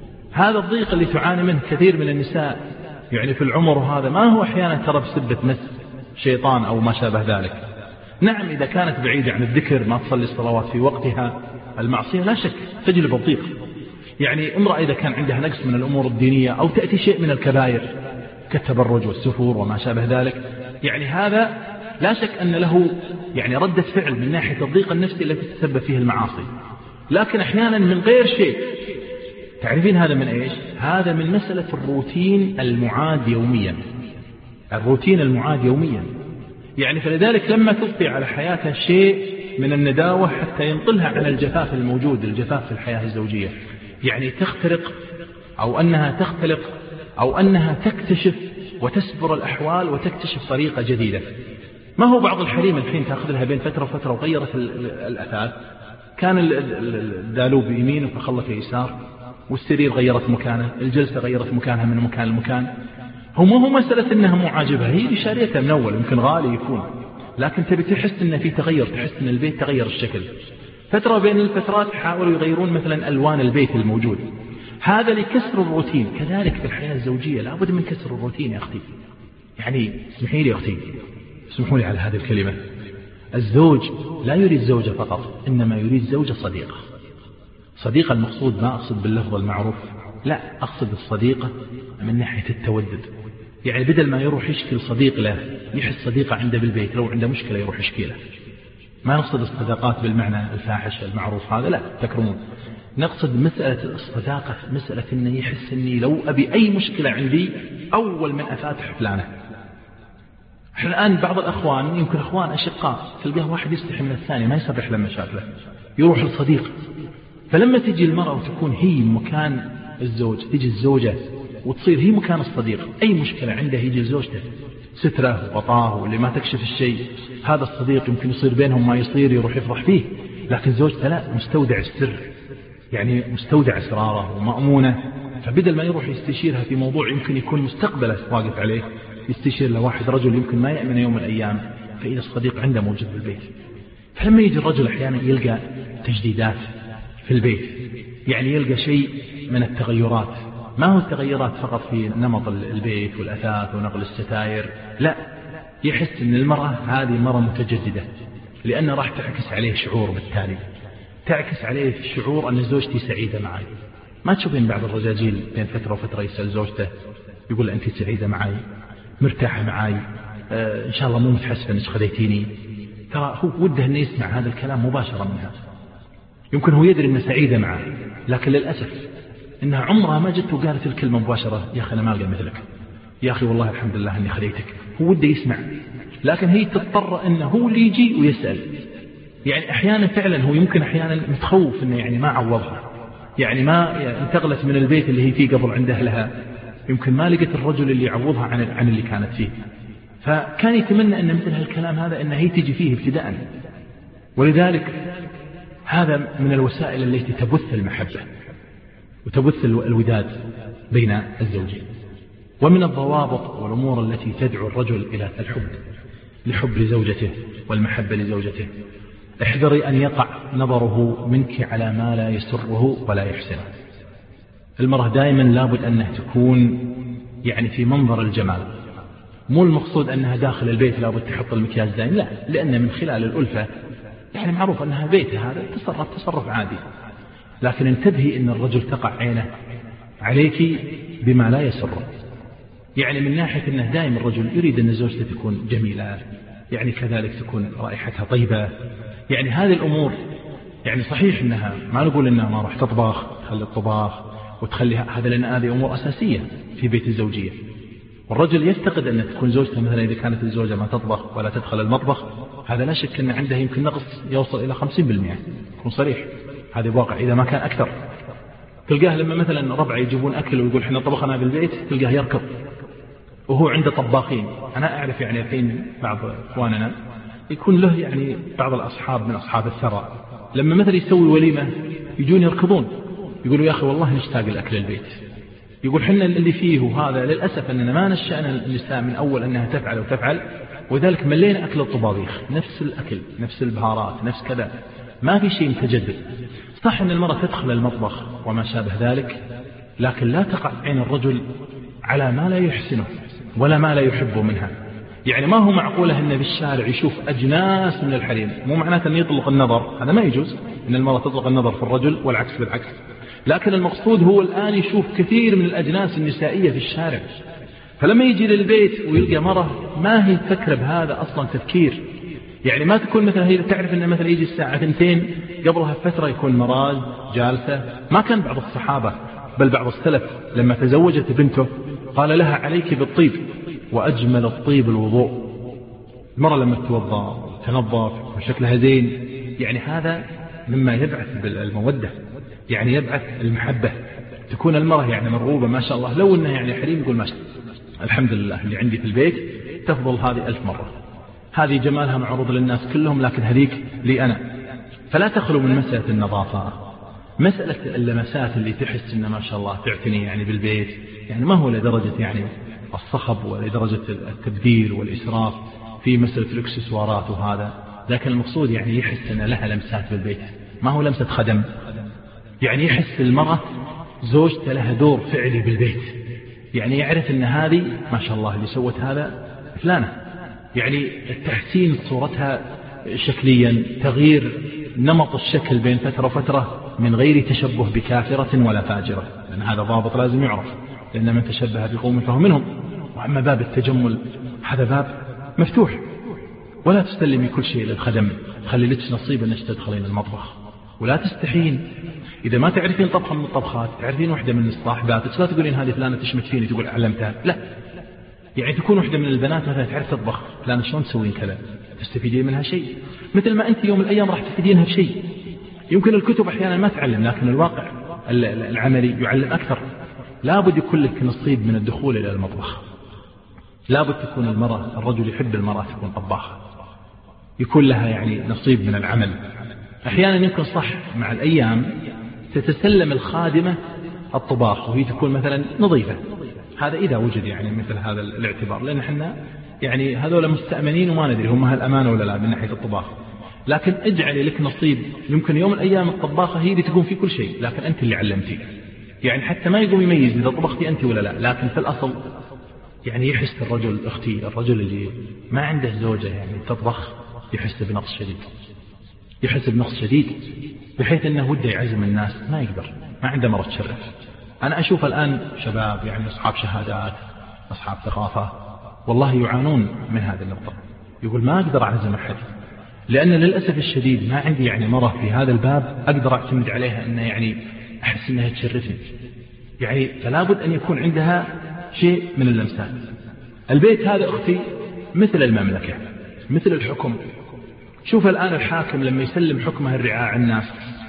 هذا الضيق اللي تعاني منه كثير من النساء يعني في العمر، وهذا ما هو أحيانا ترى بسبة مس شيطان أو ما شابه ذلك. نعم إذا كانت بعيدة عن الذكر ما تصلي الصلوات في وقتها، المعصية لا شك تجلب الضيق. يعني امرأة إذا كان عندها نقص من الأمور الدينية أو تأتي شيء من الكبائر كالتبرج والسفور وما شابه ذلك، يعني هذا لا شك أن له يعني ردة فعل من ناحية الضيق النفسي التي تتسبب فيه المعاصي. لكن أحيانا من غير شيء. تعرفين هذا من إيش؟ هذا من مسألة الروتين المعاد يوميا، الروتين المعاد يوميا. يعني فلذلك لما تضفي على حياتها شيء من النداوة حتى ينقلها عن الجفاف الموجود، الجفاف في الحياة الزوجية، يعني تخترق أو أنها تختلق أو أنها تكتشف وتسبر الأحوال وتكتشف طريقة جديدة. ما هو بعض الحريم الحين تأخذ لها بين فترة وفترة وغيرت الأثاث، كان الدالوب يمين فخلته يسار، والسرير غيرت مكانه، الجلسة غيرت مكانها من مكان لمكان. هو مسألة إنها مو عاجبها، هي اللي شاريتها من أول يمكن غالي يكون، لكن تبي تحس إن في تغير، تحس إن البيت تغير الشكل. فترة بين الفترات حاولوا يغيرون مثلا ألوان البيت الموجود، هذا لكسر الروتين. كذلك في الحياة الزوجية لابد من كسر الروتين يا أختي. يعني اسمحي لي يا أختي، اسمحوا لي على هذه الكلمة، الزوج لا يريد زوجة فقط، إنما يريد زوجة صديقة. صديقة المقصود ما أقصد باللفظ المعروف، لا أقصد الصديقة من ناحية التودد. يعني بدل ما يروح يشكي صديق له يحس صديقة عنده بالبيت، لو عنده مشكلة يروح يشكي له. ما نقصد الصداقات بالمعنى الفاحش المعروف هذا، لا تكرمون، نقصد مسألة الصداقة، مسألة أنه يحس أني لو أبي أي مشكلة عندي أول من أفاتح فلانة. احنا الآن بعض الأخوان، يمكن أخوان أشقاء، تلقاه واحد يستحي من الثاني ما يصرح له مشاكله، يروح لصديق. فلما تجي المرأة وتكون هي مكان الزوج، تجي الزوجة وتصير هي مكان الصديق، أي مشكلة عنده يجي لزوجته، ستره وغطاه واللي ما تكشف الشيء. هذا الصديق يمكن يصير بينهم ما يصير، يروح يفرح فيه، لكن زوجته لا، مستودع السر، يعني مستودع أسراره ومأمونة. فبدل ما يروح يستشيرها في موضوع يمكن يكون مستقبله واقف عليه، يستشير لواحد رجل يمكن ما يأمن يوم من الأيام، فإذا الصديق عنده موجود في البيت. فلما يجي الرجل أحيانا يلقى تجديدات في البيت، يعني يلقى شيء من التغيرات، ما هو التغيرات فقط في نمط البيت والأثاث ونقل الستائر، لا، يحس أن المرأة هذه مرة متجددة، لأنه راح تعكس عليه شعور، بالتالي تعكس عليه شعور أن زوجتي سعيدة معي. ما تشوفين بعض الرجاجيل بين فترة وفترة يسأل زوجته يقول أنت سعيدة معي، مرتاحة معي، إن شاء الله مو متحسفة أنك خذيتيني. ترى هو وده أن يسمع هذا الكلام مباشرة منها، يمكن هو يدري أنه سعيدة معه، لكن للأسف إنها عمرها ما جت وقالت الكلمة مباشرة، يا أخي أنا ما ألقى مثلك، يا أخي والله الحمد لله أني خذيتك. هو وده يسمع، لكن هي تضطر أنه هو اللي يجي ويسأل. يعني أحيانا فعلا هو يمكن أحيانا متخوف أنه يعني ما عوضها، يعني ما انتقلت من البيت اللي هي فيه قبل عند أهلها، يمكن ما لقت الرجل اللي يعوضها عن اللي كانت فيه. فكان يتمنى أن مثل هالكلام هذا أن هي تجي فيه ابتداء. ولذلك هذا من الوسائل التي تبث المحبة وتبث الوداد بين الزوجين. ومن الضوابط والأمور التي تدعو الرجل إلى الحب لزوجته والمحبة لزوجته، احذري أن يقع نظره منك على ما لا يسره ولا يحسنه. المرأة دائما لابد أنها تكون يعني في منظر الجمال، مو المقصود أنها داخل البيت لابد تحط المكياج دائما، لا، لأن من خلال الألفة يعني معروف أنها بيتها هذا تصرف عادي، لكن انتبهي أن الرجل تقع عينه عليك بما لا يسره. يعني من ناحية أنه دائما الرجل يريد أن زوجته تكون جميلة، يعني كذلك تكون رائحتها طيبة، يعني هذه الأمور يعني صحيح أنها ما نقول أنها ما راح تطبخ، تخلي الطباخ وتخلي هذا، لأن هذه أمور أساسية في بيت الزوجية. والرجل يفتقد أن تكون زوجته مثلا إذا كانت الزوجة ما تطبخ ولا تدخل المطبخ، هذا لا شك أن عنده يمكن نقص يوصل إلى 50%، يكون صريح، هذا واقع إذا ما كان أكثر. تلقاه لما مثلا ربع يجيبون أكل ويقول حنا طبخنا بالبيت، تلقاه يركض وهو عنده طباخين. أنا أعرف يعني الحين بعض إخواننا يكون له يعني بعض الأصحاب من أصحاب الثراء، لما مثلا يسوي وليمة يجون يركضون، يقولوا يا أخي والله نشتاق الأكل البيت. يقول حنا اللي فيه، وهذا للأسف أننا ما نشأنا النساء من أول أنها تفعل وتفعل، وذلك ملينا أكل الطبابيخ، نفس الأكل، نفس البهارات، نفس كذا، ما في شيء متجدد. صح أن المرأة تدخل المطبخ وما شابه ذلك، لكن لا تقع عين الرجل على ما لا يحسنه ولا ما لا يحبه منها. يعني ما هو معقولة أن بالشارع يشوف أجناس من الحريم، مو معناته أن يطلق النظر، هذا ما يجوز أن المرأة تطلق النظر في الرجل والعكس بالعكس، لكن المقصود هو الآن يشوف كثير من الأجناس النسائية في الشارع. فلما يجي للبيت ويلقى مرة ما هي فكرة بهذا أصلا تفكير، يعني ما تكون مثلا هي تعرف أن مثلا يجي الساعة 2 قبلها فترة يكون مراج جالسة. ما كان بعض الصحابة بل بعض السلف لما تزوجت بنته قال لها عليك بالطيب، وأجمل الطيب الوضوء. المرة لما تتوضأ تنظف وشكلها زين، يعني هذا مما يبعث بالمودة، يعني يبعث المحبة، تكون المرأة يعني مرغوبة ما شاء الله. لو أنها يعني حريم يقول ما شاء الله الحمد لله اللي عندي في البيت تفضل هذه 1000 مرة، هذه جمالها معروض للناس كلهم لكن هذيك لي أنا. فلا تخلو من مسألة النظافة، مسألة اللمسات اللي تحس إن ما شاء الله تعتني يعني بالبيت، يعني ما هو لدرجة يعني الصخب ولدرجة التبذير والإسراف في مسألة الإكسسوارات وهذا، لكن المقصود يعني يحس أن لها لمسات بالبيت، ما هو لمسة خدم. يعني يحس المرأة زوجته لها دور فعلي بالبيت، يعني يعرف أن هذه ما شاء الله اللي سوت هذا فلانة، يعني التحسين صورتها شكليا، تغيير نمط الشكل بين فترة وفترة من غير تشبه بكافرة ولا فاجرة، لأن هذا ضابط لازم يعرف، لأن من تشبه بقوم فهو منهم. وأما باب التجمل هذا باب مفتوح، ولا تستلمي كل شيء للخدم، خلي لك نصيب أنك تدخلين المطبخ، ولا تستحين. إذا ما تعرفين طبخة من الطبخات، تعرفين واحدة من الصاحبات، لا تقولين هذه فلانة تشمت فيني تقول علمتها، لا. يعني تكون واحدة من البنات مثلا تعرف تطبخ، فلانة شلون تسوين كذا، تستفيدين منها شيء، مثل ما أنت يوم من الأيام راح تفيدينها بشيء. يمكن الكتب أحيانا ما تعلم، لكن الواقع العملي يعلم أكثر. لابد يكون لك نصيب من الدخول إلى المطبخ. لابد تكون المرأة، الرجل يحب المرأة تكون طباخة، يكون لها يعني نصيب من العمل. أحيانا يمكن صح مع الأيام تتسلم الخادمة الطباخ وهي تكون مثلا نظيفة، هذا إذا وجد يعني مثل هذا الاعتبار، لأن احنا يعني هذول مستأمنين وما ندري هم هالأمانة ولا لا من ناحية الطباخ. لكن اجعلي لك نصيب، يمكن يوم من الأيام الطباخة هي اللي تقوم في كل شيء، لكن أنت اللي علمتي، يعني حتى ما يقوم يميز إذا طبختي أنت ولا لا. لكن في الأصل يعني يحس الرجل، أختي، الرجل اللي ما عنده زوجة يعني تطبخ يحس بنقص شديد، يحس بنقص شديد، بحيث أنه وده يعزم الناس ما يقدر، ما عنده مرة تشرف. أنا أشوف الآن شباب يعني أصحاب شهادات، أصحاب ثقافة، والله يعانون من هذه النقطة، يقول ما أقدر أعزم أحد، لأن للأسف الشديد ما عندي يعني مرة في هذا الباب أقدر أعتمد عليها أنها يعني أحس أنها تشرفني. يعني فلا بد أن يكون عندها شيء من اللمسات. البيت هذا أختي مثل المملكة، مثل الحكم. شوف الآن الحاكم لما يسلم حكمه الرعاع الناس،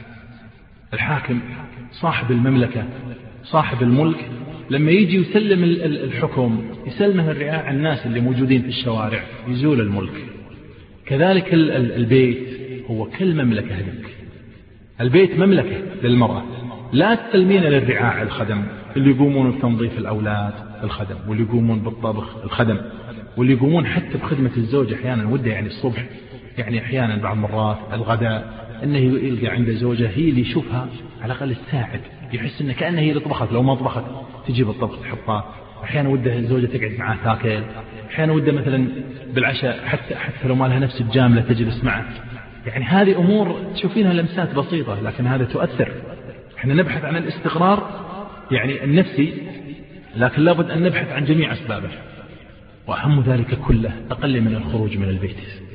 الحاكم صاحب المملكة صاحب الملك لما يجي يسلم الحكم يسلمه الرعاع الناس اللي موجودين في الشوارع، يزول الملك. كذلك البيت هو كالمملكة هذيك. البيت مملكة للمرأة، لا تسلمين للرعاع الخدم اللي يقومون بتنظيف الأولاد الخدم، واللي يقومون بالطبخ الخدم، واللي يقومون حتى بخدمة الزوج. أحيانا وده يعني الصبح يعني أحيانا بعض مرات الغداء أنه يلقى عنده زوجة هي اللي يشوفها على الأقل تساعد، يحس أنه كأنه هي اللي طبخت، لو ما طبخت تجيب الطبخ تحطها. أحيانا وده الزوجة تقعد معاه تاكل، أحيانا وده مثلا بالعشاء حتى لو ما لها نفس الجاملة تجلس معه. يعني هذه أمور تشوفينها لمسات بسيطة، لكن هذا تؤثر. احنا نبحث عن الاستقرار يعني النفسي، لكن لابد أن نبحث عن جميع أسبابه، وأهم ذلك كله أقل من الخروج من البيت.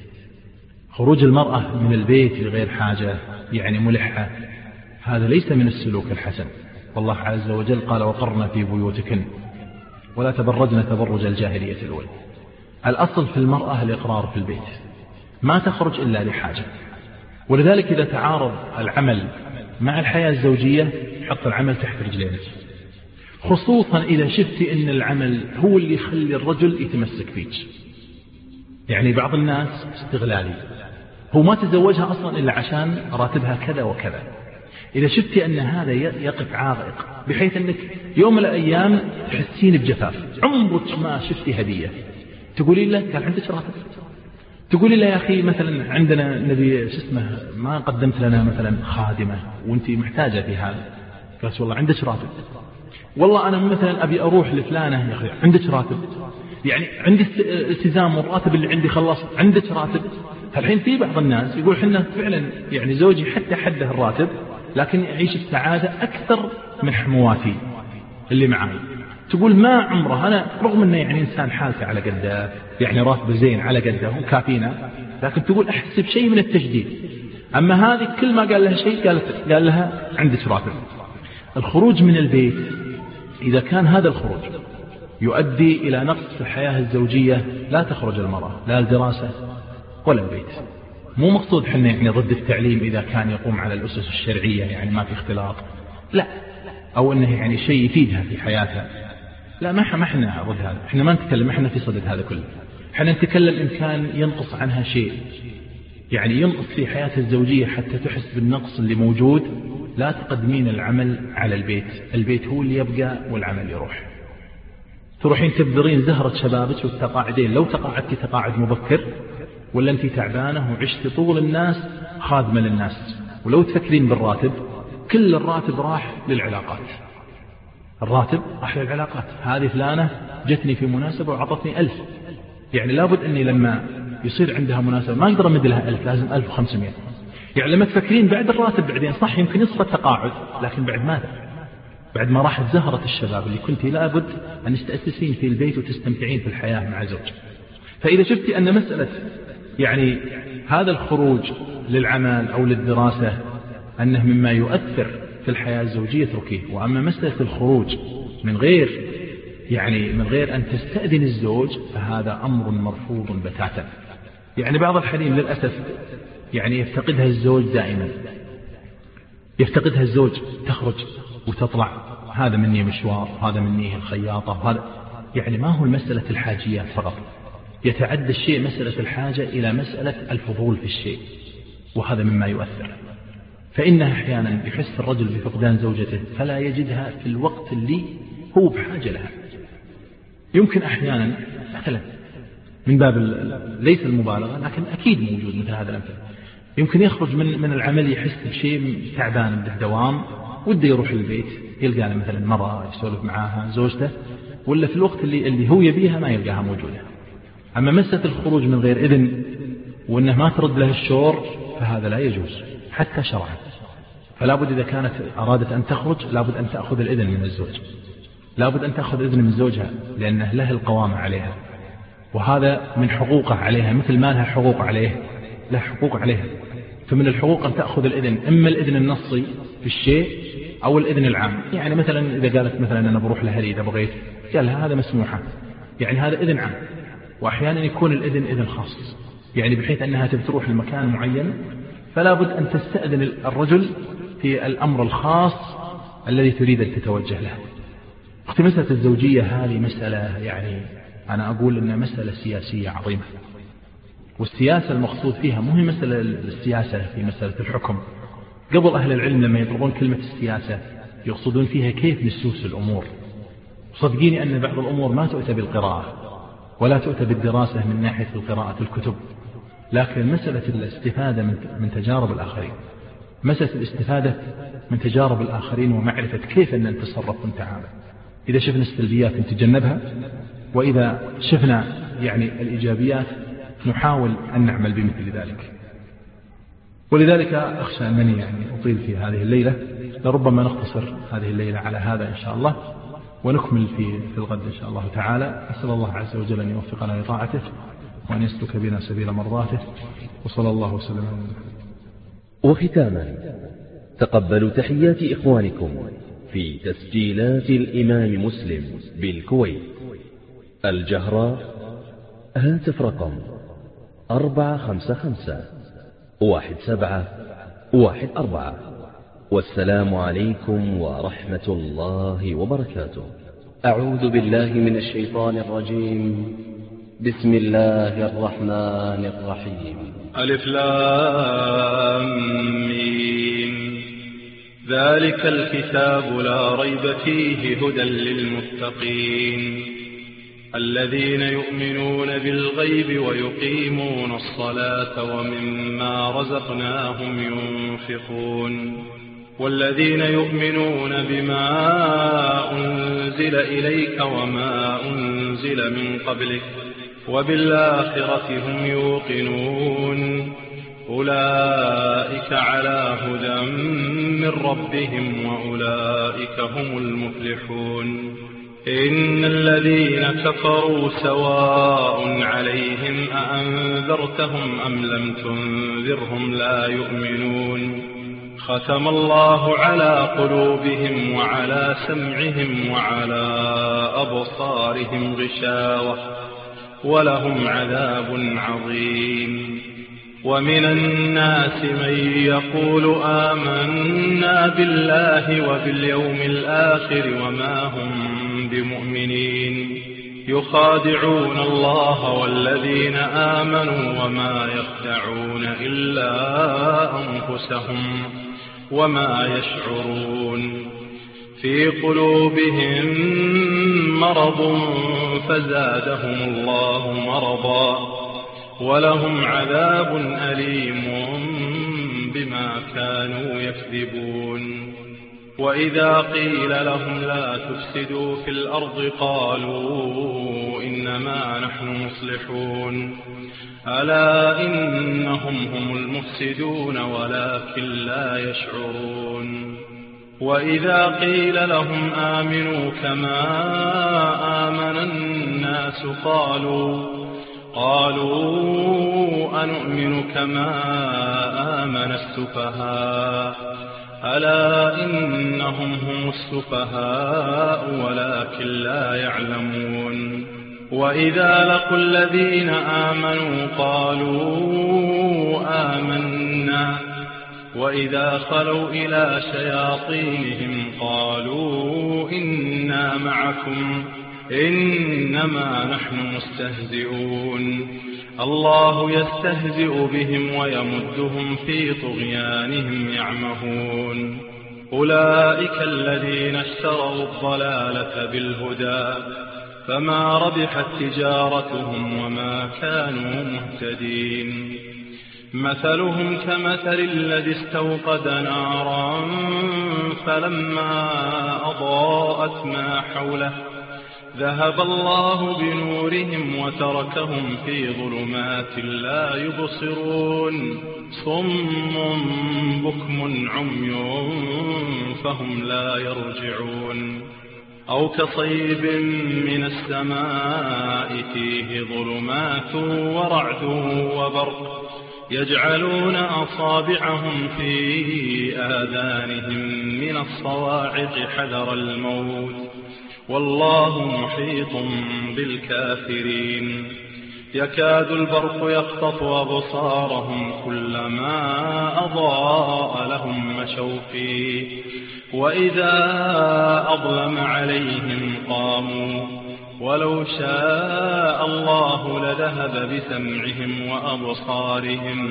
خروج المرأة من البيت لغير حاجة يعني ملحة، هذا ليس من السلوك الحسن. والله عز وجل قال وقرن في بيوتكن ولا تبرجن تبرج الجاهلية الأولى. الأصل في المرأة الإقرار في البيت، ما تخرج إلا لحاجة. ولذلك إذا تعارض العمل مع الحياة الزوجية حط العمل تحت رجلينك، خصوصا إذا شفت أن العمل هو اللي يخلي الرجل يتمسك فيك. يعني بعض الناس استغلالي، هو ما تزوجها أصلا إلا عشان راتبها كذا وكذا. إذا شفت أن هذا يقف عائق بحيث أنك يوم من الأيام تحسين بجفاف، عمرك ما شفتي هدية، تقولين له قال عندك راتب، تقولي له يا أخي مثلا عندنا نبي اسمه ما قدمت لنا مثلا خادمة وانت محتاجة في هذا، قالت والله عندك راتب، والله أنا مثلا أبي أروح لفلانة يا أخي عندك راتب، يعني عندي التزام والراتب اللي عندي خلص عندك راتب. فالحين في بعض الناس يقول حنا فعلا يعني زوجي حتى حده الراتب لكن يعيش بسعادة أكثر من حمواتي اللي معي. تقول ما عمره أنا رغم أنه يعني إنسان حالته على قده يعني راتب زين على قده وكافينا، لكن تقول أحس بشيء من التجديد. أما هذه كل ما قال لها شيء قال لها عندك راتب. الخروج من البيت إذا كان هذا الخروج يؤدي إلى نقص في الحياة الزوجية لا تخرج المرأة لا الدراسة ولا البيت. مو مقصود حنا يعني ضد التعليم إذا كان يقوم على الأسس الشرعية يعني ما في اختلاط، لا، أو أنه يعني شيء يفيدها في حياتها، لا، ما احنا ضد هذا. احنا ما نتكلم، احنا في صدد هذا كله. احنا نتكلم إن كان ينقص عنها شيء يعني ينقص في حياتها الزوجية حتى تحس بالنقص اللي موجود، لا تقدمين العمل على البيت. البيت هو اللي يبقى والعمل يروح. تروحين تبذرين زهرة شبابك وتقاعدين، لو تقاعدتي تقاعد مبكر ولا أنت تعبانة وعشت طول الناس خادمة للناس. ولو تفكرين بالراتب، كل الراتب راح للعلاقات، الراتب راح للعلاقات. هذه فلانة جتني في مناسبة وعطتني 1000، يعني لابد أني لما يصير عندها مناسبة ما أقدر أمد لها 1000، لازم 1500. يعني لما تفكرين بعد الراتب بعدين صح يمكن يصفى التقاعد، لكن بعد ماذا؟ بعد ما راحت زهرة الشباب اللي كنت لابد أن تستأسسين في البيت وتستمتعين في الحياة مع زوج. فإذا شفتي أن مسألة يعني هذا الخروج للعمل أو للدراسة أنه مما يؤثر في الحياة الزوجية اتركيه. وأما مسألة الخروج من غير أن تستأذن الزوج فهذا أمر مرفوض بتاتا. يعني بعض الحريم للأسف يفتقدها الزوج دائما، يفتقدها الزوج، تخرج وتطلع، هذا مني مشوار، هذا مني الخياطة، هذا ما هو المسألة الحاجيات فقط، يتعدى الشيء مسألة الحاجة إلى مسألة الفضول في الشيء، وهذا مما يؤثر. فإنها أحيانا يحس الرجل بفقدان زوجته فلا يجدها في الوقت اللي هو بحاجة لها. يمكن أحيانا مثلا من باب ليس المبالغة لكن أكيد موجود مثل هذا الأمثلة، يمكن يخرج من العمل يحس بشيء تعبان بالدوام وده يروح البيت يلقى مثلا مرة يسولف معاها زوجته، ولا في الوقت اللي هو يبيها ما يلقاها موجودة. أما مسألة الخروج من غير إذن وأنه ما ترد له الشور فهذا لا يجوز حتى شرعا. فلا بد إذا كانت أرادت أن تخرج لا بد أن تأخذ الإذن من الزوج، لا بد أن تأخذ إذن من زوجها، لأنه له القوامة عليها، وهذا من حقوقه عليها مثل ما لها حقوق عليه، له حقوق عليها. فمن الحقوق أن تأخذ الإذن، إما الإذن النصي في الشيء أو الإذن العام. مثلا إذا قالت مثلا أنا بروح لهلي إذا بغيت، قال لها هذا مسموحة، هذا إذن عام. وأحيانا يكون الإذن إذن خاص، بحيث أنها تروح لمكان معين فلا بد أن تستأذن الرجل في الأمر الخاص الذي تريد أن تتوجه له. مسألة الزوجية هذه مسألة أنا أقول أنها مسألة سياسية عظيمة، والسياسة المقصود فيها مو هي مسألة السياسة في مسألة الحكم. قبل أهل العلم لما يطلبون كلمة السياسة يقصدون فيها كيف نسوس الأمور. صدقيني أن بعض الأمور ما تؤتى بالقراءة ولا تؤتى بالدراسة من ناحية القراءة الكتب، لكن مسألة الاستفادة من تجارب الآخرين، مسألة الاستفادة من تجارب الآخرين ومعرفة كيف أن نتصرف ونتعامل. إذا شفنا السلبيات نتجنبها، وإذا شفنا الإيجابيات نحاول أن نعمل بمثل ذلك. ولذلك أخشى أنني أطيل في هذه الليلة، لربما نختصر هذه الليلة على هذا إن شاء الله، ونكمل في الغد إن شاء الله تعالى. أسأل الله عز وجل أن يوفقنا لطاعته وأن يسلك بنا سبيل مرضاته، وصلى الله وسلم على محمد. وختاما تقبلوا تحيات إخوانكم في تسجيلات الإمام مسلم بالكويت، الجهراء، هاتف رقم 455-1714. والسلام عليكم ورحمة الله وبركاته. أعوذ بالله من الشيطان الرجيم. بسم الله الرحمن الرحيم. ألف لام ميم. ذلك الكتاب لا ريب فيه هدى للمتقين الذين يؤمنون بالغيب ويقيمون الصلاة ومما رزقناهم ينفقون والذين يؤمنون بما أنزل إليك وما أنزل من قبلك وبالآخرة هم يوقنون أولئك على هدى من ربهم وأولئك هم المفلحون. إن الذين كفروا سواء عليهم أأنذرتهم أم لم تنذرهم لا يؤمنون. ختم الله على قلوبهم وعلى سمعهم وعلى أبصارهم غشاوة ولهم عذاب عظيم. ومن الناس من يقول آمنا بالله وباليوم الآخر وما هم بمؤمنين يخادعون الله والذين آمنوا وما يخدعون إلا أنفسهم وما يشعرون. في قلوبهم مرض فزادهم الله مرضا ولهم عذاب أليم بما كانوا يكذبون. وإذا قيل لهم لا تفسدوا في الأرض قالوا إنما نحن مصلحون ألا إنهم هم المفسدون ولكن لا يشعرون. وإذا قيل لهم آمنوا كما آمن الناس قالوا أنؤمن كما آمن السفهاء ألا إنهم هم السفهاء ولكن لا يعلمون وإذا لقوا الذين آمنوا قالوا آمنا وإذا خلوا إلى شياطينهم قالوا إنا معكم إنما نحن مستهزئون الله يستهزئ بهم ويمدهم في طغيانهم يعمهون أولئك الذين اشتروا الضلالة بالهدى فما ربحت تجارتهم وما كانوا مهتدين مثلهم كمثل الذي استوقد نارا فلما أضاءت ما حوله ذهب الله بنورهم وتركهم في ظلمات لا يبصرون صم بكم عمي فهم لا يرجعون أو كصيب من السماء فيه ظلمات ورعد وبرق يجعلون أصابعهم في آذانهم من الصواعق حذر الموت والله محيط بالكافرين يكاد البرق يخطف أبصارهم كلما أضاء لهم مشوا فيه وإذا أظلم عليهم قاموا ولو شاء الله لذهب بسمعهم وأبصارهم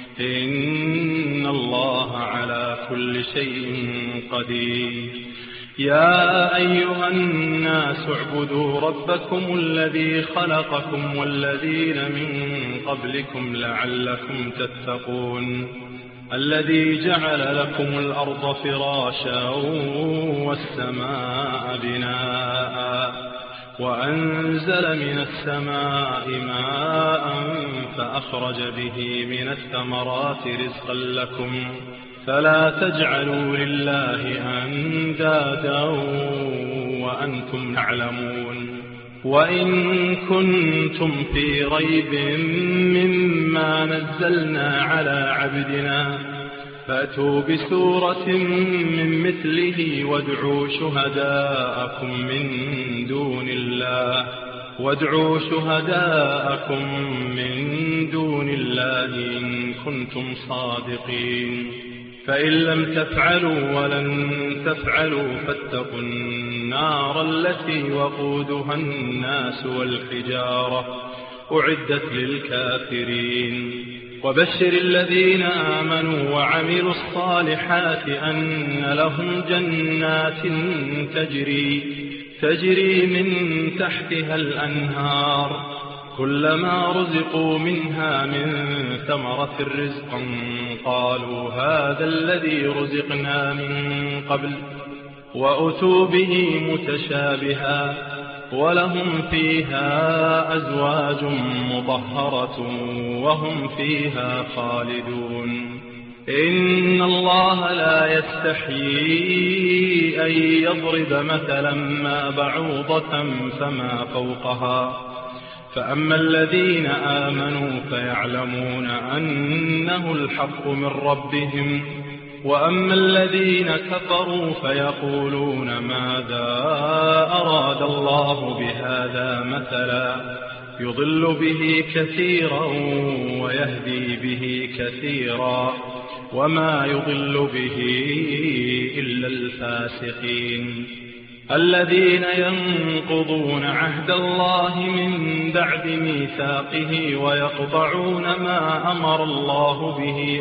إن الله على كل شيء قدير يا أيها الناس اعبدوا ربكم الذي خلقكم والذين من قبلكم لعلكم تتقون الذي جعل لكم الأرض فراشا والسماء بناء وأنزل من السماء ماء فأخرج به من الثمرات رزقا لكم فلا تجعلوا لله أندادا وأنتم تعلمون وإن كنتم في ريب مما نزلنا على عبدنا فأتوا بسورة من مثله وادعوا شهداءكم من دون الله إن كنتم صادقين فإن لم تفعلوا ولن تفعلوا فاتقوا النار التي وقودها الناس والحجارة أعدت للكافرين وبشر الذين آمنوا وعملوا الصالحات أن لهم جنات تجري من تحتها الأنهار كلما رزقوا منها من ثمرة رزقا قالوا هذا الذي رزقنا من قبل وأتوا به متشابها ولهم فيها أزواج مطهرة وهم فيها خالدون إن الله لا يستحيي أن يضرب مثلا ما بعوضة فما فوقها فأما الذين آمنوا فيعلمون أنه الحق من ربهم وأما الذين كفروا فيقولون ماذا أراد الله بهذا مثلا يضل به كثيرا ويهدي به كثيرا وما يضل به إلا الفاسقين الذين ينقضون عهد الله من بعد ميثاقه ويقطعون ما أمر الله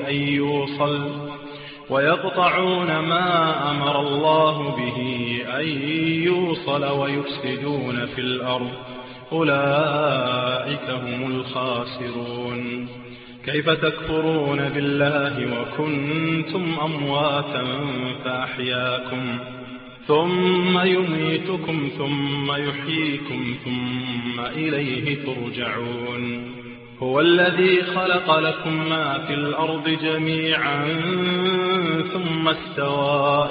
به أن يوصل ويفسدون في الأرض أولئك هم الخاسرون كيف تكفرون بالله وكنتم أمواتا فأحياكم ثم يميتكم ثم يحييكم ثم إليه ترجعون هو الذي خلق لكم ما في الأرض جميعا ثم استوى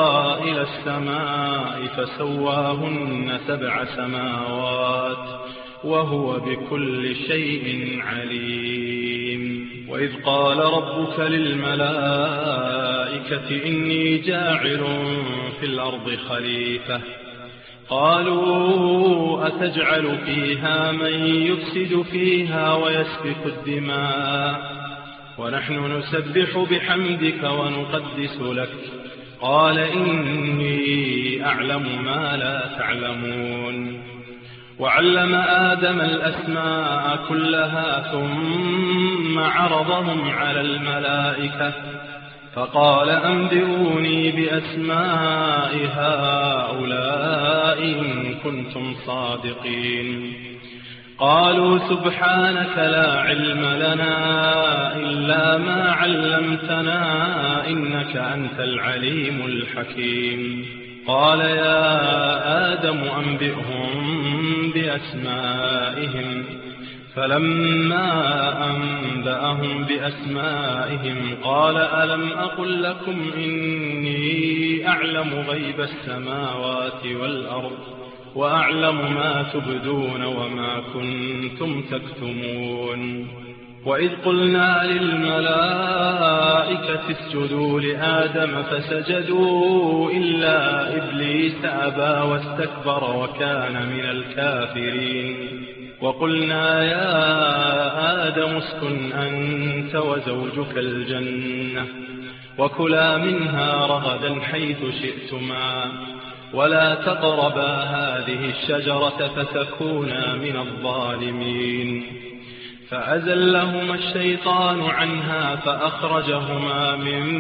إلى السماء فسواهن 7 سماوات وهو بكل شيء عليم. وإذ قال ربك للملائكة إني جاعل في الأرض خليفة قالوا أتجعل فيها من يفسد فيها ويسفك الدماء ونحن نسبح بحمدك ونقدس لك قال إني أعلم ما لا تعلمون. وعلم آدم الأسماء كلها ثم عرضهم على الملائكة فقال أنبئوني بأسماء هؤلاء إن كنتم صادقين. قالوا سبحانك لا علم لنا إلا ما علمتنا إنك أنت العليم الحكيم. قال يا آدم أنبئهم بأسمائهم فلما أنبأهم بأسمائهم قال ألم أقل لكم إني أعلم غيب السماوات والأرض وأعلم ما تبدون وما كنتم تكتمون. وإذ قلنا للملائكة اسجدوا لآدم فسجدوا إلا إبليس أبى واستكبر وكان من الكافرين. وقلنا يا آدم اسكن أنت وزوجك الجنة وكلا منها رغدا حيث شئتما ولا تقربا هذه الشجرة فتكونا من الظالمين. فأزلهما الشيطان عنها فأخرجهما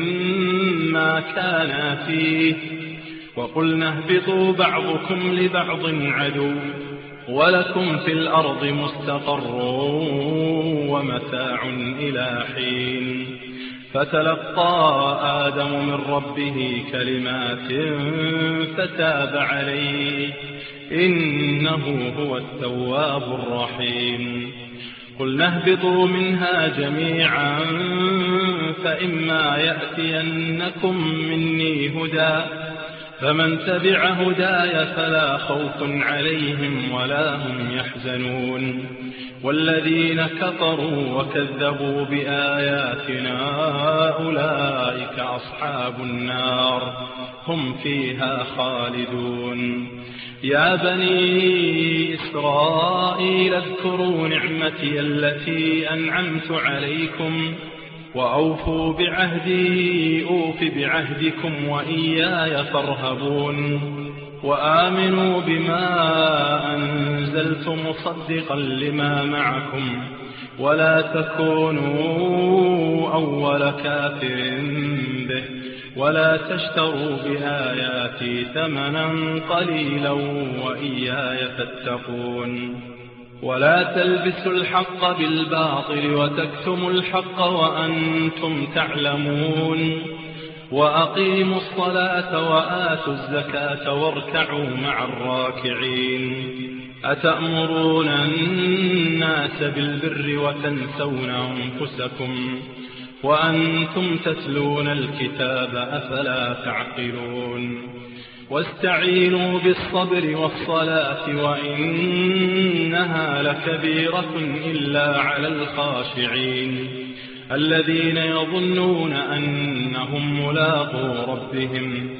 مما كانا فيه وقلنا اهبطوا بعضكم لبعض عدو ولكم في الأرض مستقر ومتاع إلى حين. فتلقى آدم من ربه كلمات فتاب عليه إنه هو التواب الرحيم. قلنا اهبطوا منها جميعا فإما يأتينكم مني هدى فمن تبع هداي فلا خوف عليهم ولا هم يحزنون. والذين كفروا وكذبوا بآياتنا أولئك أصحاب النار هم فيها خالدون. يا بني إسرائيل اذكروا نعمتي التي أنعمت عليكم وأوفوا بعهدي أوف بعهدكم وإياي فارهبون. وآمنوا بما أنزلت مصدقا لما معكم ولا تكونوا أول كافر به ولا تشتروا بآياتي ثمنا قليلا وإياي فاتقون. ولا تلبسوا الحق بالباطل وتكتموا الحق وأنتم تعلمون. وأقيموا الصلاة وآتوا الزكاة واركعوا مع الراكعين. أتأمرون الناس بالبر وتنسون أنفسكم وأنتم تتلون الكتاب أفلا تعقلون. واستعينوا بالصبر والصلاة وإنها لكبيرة إلا على الخاشعين الذين يظنون أنهم ملاقو ربهم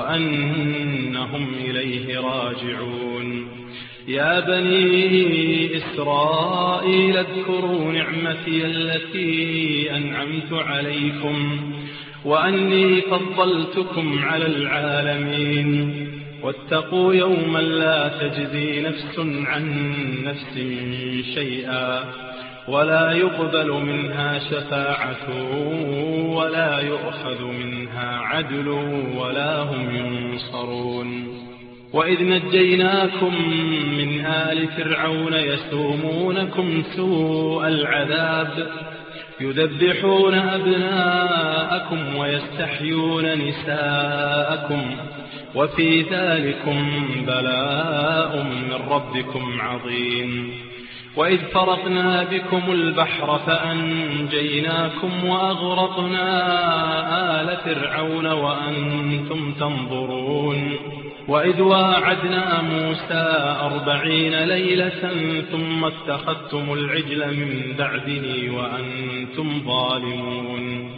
وأنهم إليه راجعون. يا بني إسرائيل اذكروا نعمتي التي أنعمت عليكم وأني فضلتكم على العالمين. واتقوا يوما لا تجزي نفس عن نفس شيئا ولا يقبل منها شفاعة ولا يؤخذ منها عدل ولا هم ينصرون. وإذ نجيناكم من آل فرعون يسومونكم سوء العذاب يذبحون أبناءكم ويستحيون نساءكم وفي ذلكم بلاء من ربكم عظيم. وإذ فرقنا بكم البحر فأنجيناكم وأغرقنا آل فرعون وأنتم تنظرون. وإذ واعدنا موسى 40 ليلة ثم اتخذتم العجل من بعده وأنتم ظالمون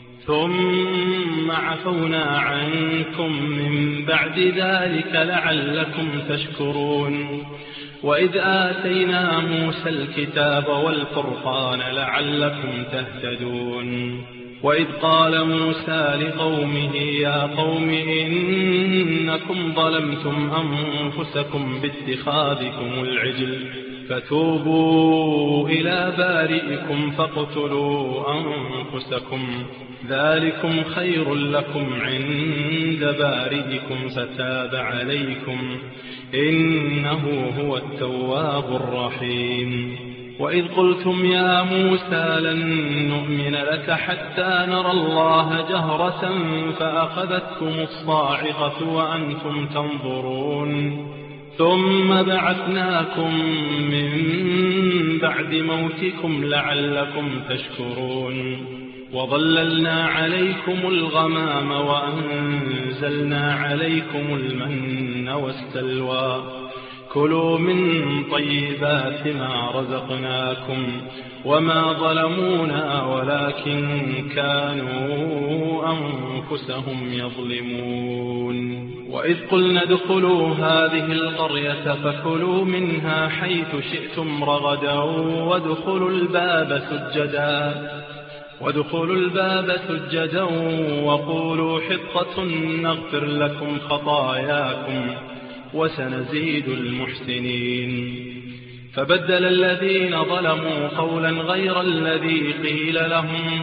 ثم عفونا عنكم من بعد ذلك لعلكم تشكرون وإذ آتينا موسى الكتاب والفرقان لعلكم تهتدون وإذ قال موسى لقومه يا قوم إنكم ظلمتم أنفسكم باتخاذكم العجل فتوبوا إلى بارئكم فاقتلوا أنفسكم ذلكم خير لكم عند بارئكم فتاب عليكم إنه هو التواب الرحيم وإذ قلتم يا موسى لن نؤمن لك حتى نرى الله جهرة فأخذتكم الصاعقة وأنتم تنظرون ثم بعثناكم من بعد موتكم لعلكم تشكرون وظللنا عليكم الغمام وأنزلنا عليكم المن والسلوى كلوا من طيبات ما رزقناكم وما ظلمونا ولكن كانوا أنفسهم يظلمون وإذ قلنا ادخلوا هذه القرية فكلوا منها حيث شئتم رغدا وادخلوا الباب سجدا وقولوا حطة نغفر لكم خطاياكم وسنزيد المحسنين فبدل الذين ظلموا قولا غير الذي قيل لهم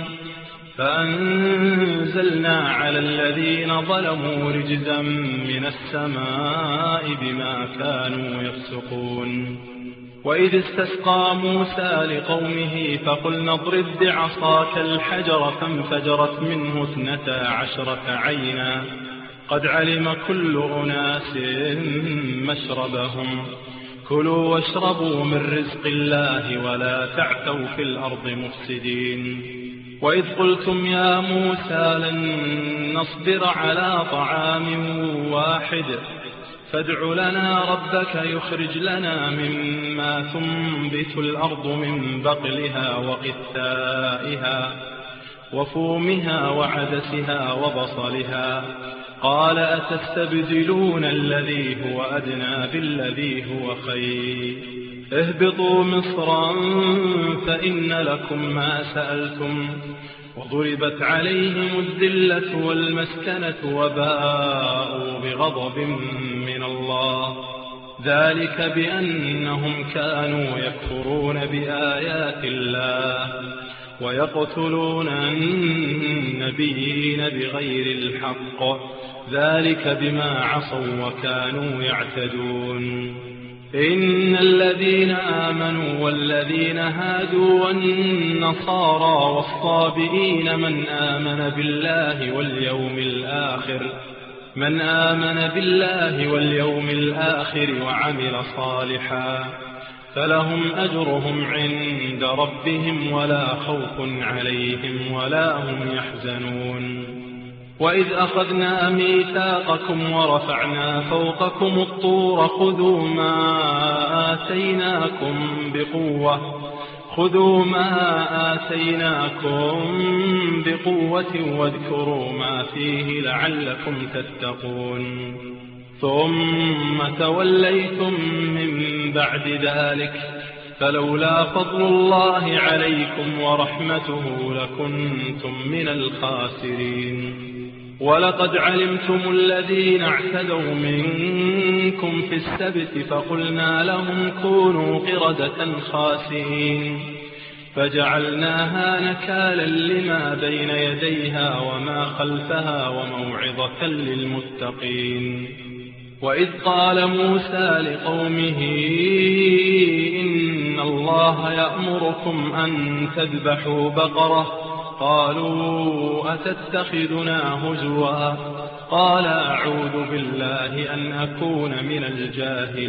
فأنزلنا على الذين ظلموا رجزا من السماء بما كانوا يفسقون وإذ استسقى موسى لقومه فقلنا اضرب بعصاك الحجر فانفجرت منه 12 عينا قد علم كل أناس مشربهم كلوا واشربوا من رزق الله ولا تعثوا في الأرض مفسدين وإذ قلتم يا موسى لن نصبر على طعام واحد فادع لنا ربك يخرج لنا مما تنبت الأرض من بقلها وقثائها وفومها وعدسها وبصلها قال أتستبدلون الذي هو أدنى بالذي هو خير اهبطوا مصرا فإن لكم ما سألتم وضربت عليهم الذلة والمسكنة وباءوا بغضب من الله ذلك بأنهم كانوا يكفرون بآيات الله ويقتلون النبيين بغير الحق ذلك بما عصوا وكانوا يعتدون إن الذين آمنوا والذين هادوا والنصارى والصابئين من آمن بالله واليوم الآخر وعمل صالحا فلهم أجرهم عند ربهم ولا خوف عليهم ولا هم يحزنون وإذ أخذنا ميثاقكم ورفعنا فوقكم الطور خذوا ما آتيناكم بقوة واذكروا ما فيه لعلكم تتقون ثم توليتم من بعد ذلك فلولا فضل الله عليكم ورحمته لكنتم من الخاسرين ولقد علمتم الذين اعتدوا منكم في السبت فقلنا لهم كونوا قردة خاسئين فجعلناها نكالا لما بين يديها وما خلفها وموعظة للمتقين وإذ قال موسى لقومه إن الله يأمركم أن تذبحوا بقرة قالوا أتتخذنا هزوا قال أعوذ بالله أن أكون من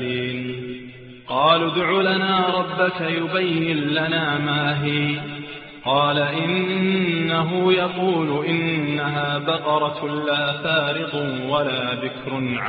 الجاهلين قالوا ادع لنا ربك يبين لنا ما هي قال إنه يقول إنها بقرة لا فارض ولا بكر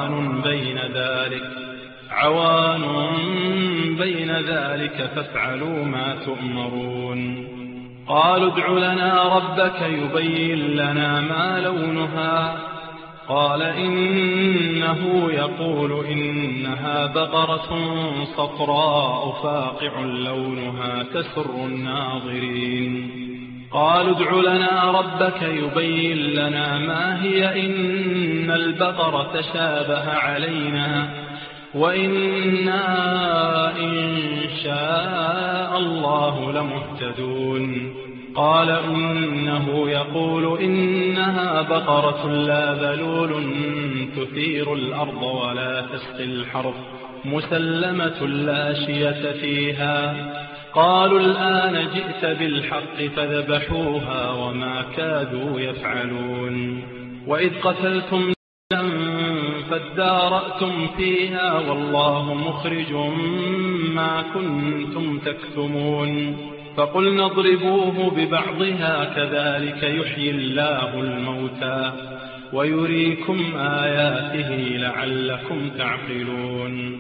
عوان بين ذلك فافعلوا ما تؤمرون. قالوا ادع لنا ربك يبين لنا ما لونها قال إنه يقول إنها بقرة صفراء فاقع لونها تسر الناظرين. قالوا ادع لنا ربك يبين لنا ما هي إن البقرة تشابه علينا وإنا إن شاء الله لمهتدون. قال إنه يقول إنها بقرة لا ذلول تثير الأرض ولا تسقي الحرث مسلمة لا شية فيها. قالوا الآن جئت بالحق فذبحوها وما كادوا يفعلون. وإذ قتلتم فادارأتم فيها والله مخرج ما كنتم تكتمون. فقلنا اضربوه ببعضها كذلك يحيي الله الموتى ويريكم آياته لعلكم تعقلون.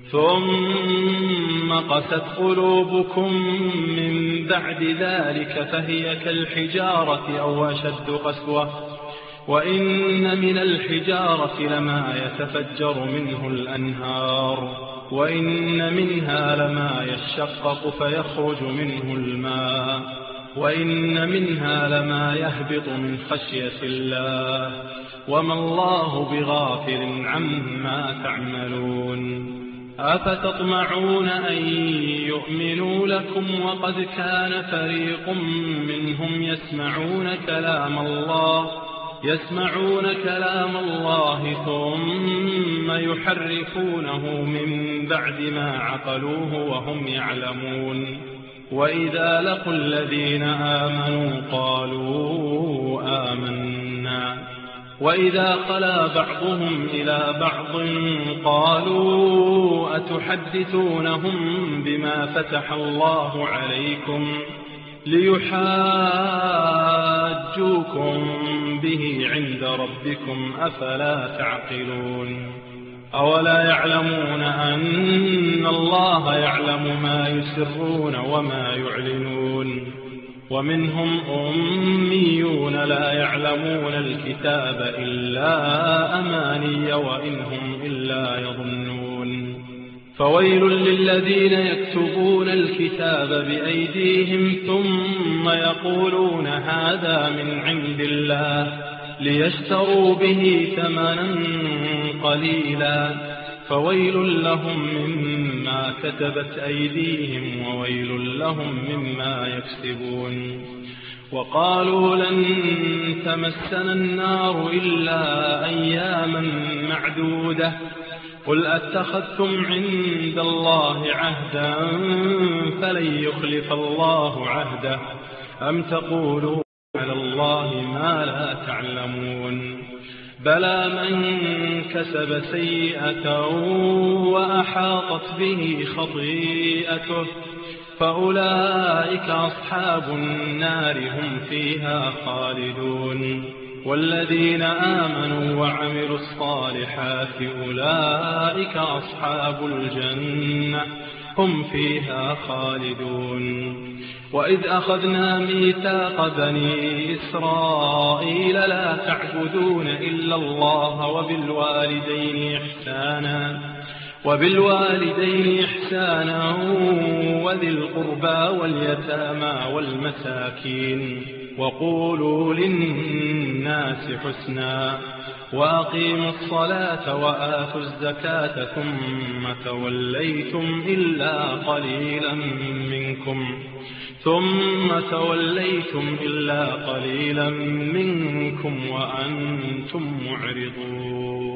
ثم قست قلوبكم من بعد ذلك فهي كالحجارة أو أشد قسوة وإن من الحجارة لما يتفجر منه الأنهار وإن منها لما يشقق فيخرج منه الماء وإن منها لما يهبط من خشية الله وما الله بغافل عما تعملون. أفتطمعون أن يؤمنوا لكم وقد كان فريق منهم يسمعون كلام الله ثم يحرفونه من بعد ما عقلوه وهم يعلمون. وإذا لقوا الذين آمنوا قالوا آمنا وإذا خلا بعضهم إلى بعض قالوا أتحدثونهم بما فتح الله عليكم ليحاجوكم به عند ربكم أفلا تعقلون. أولا يعلمون أن الله يعلم ما يسرون وما يعلنون. ومنهم أميون لا يعلمون الكتاب إلا أماني وإنهم إلا يظنون. فويل للذين يكتبون الكتاب بأيديهم ثم يقولون هذا من عند الله ليشتروا به ثمنا قليلا فويل لهم مما كتبت أيديهم وويل لهم مما يكسبون. وقالوا لن تمسنا النار إلا أياما معدودة قل أتخذتم عند الله عهدا فلن يخلف الله عهده أم تقولون على الله ما لا تعلمون. بلى من كسب سيئة وأحاطت به خطيئته فأولئك أصحاب النار هم فيها خالدون. والذين آمنوا وعملوا الصالحات أولئك أصحاب الجنة هم فيها خالدون. وإذ أخذنا ميثاق بني إسرائيل لا تعبدون إلا الله وبالوالدين إحسانا وذي القربى واليتامى والمساكين وقولوا للناس حسنا وأقيموا الصلاة وآتوا الزكاة ثم توليتم إلا قليلا منكم وأنتم معرضون.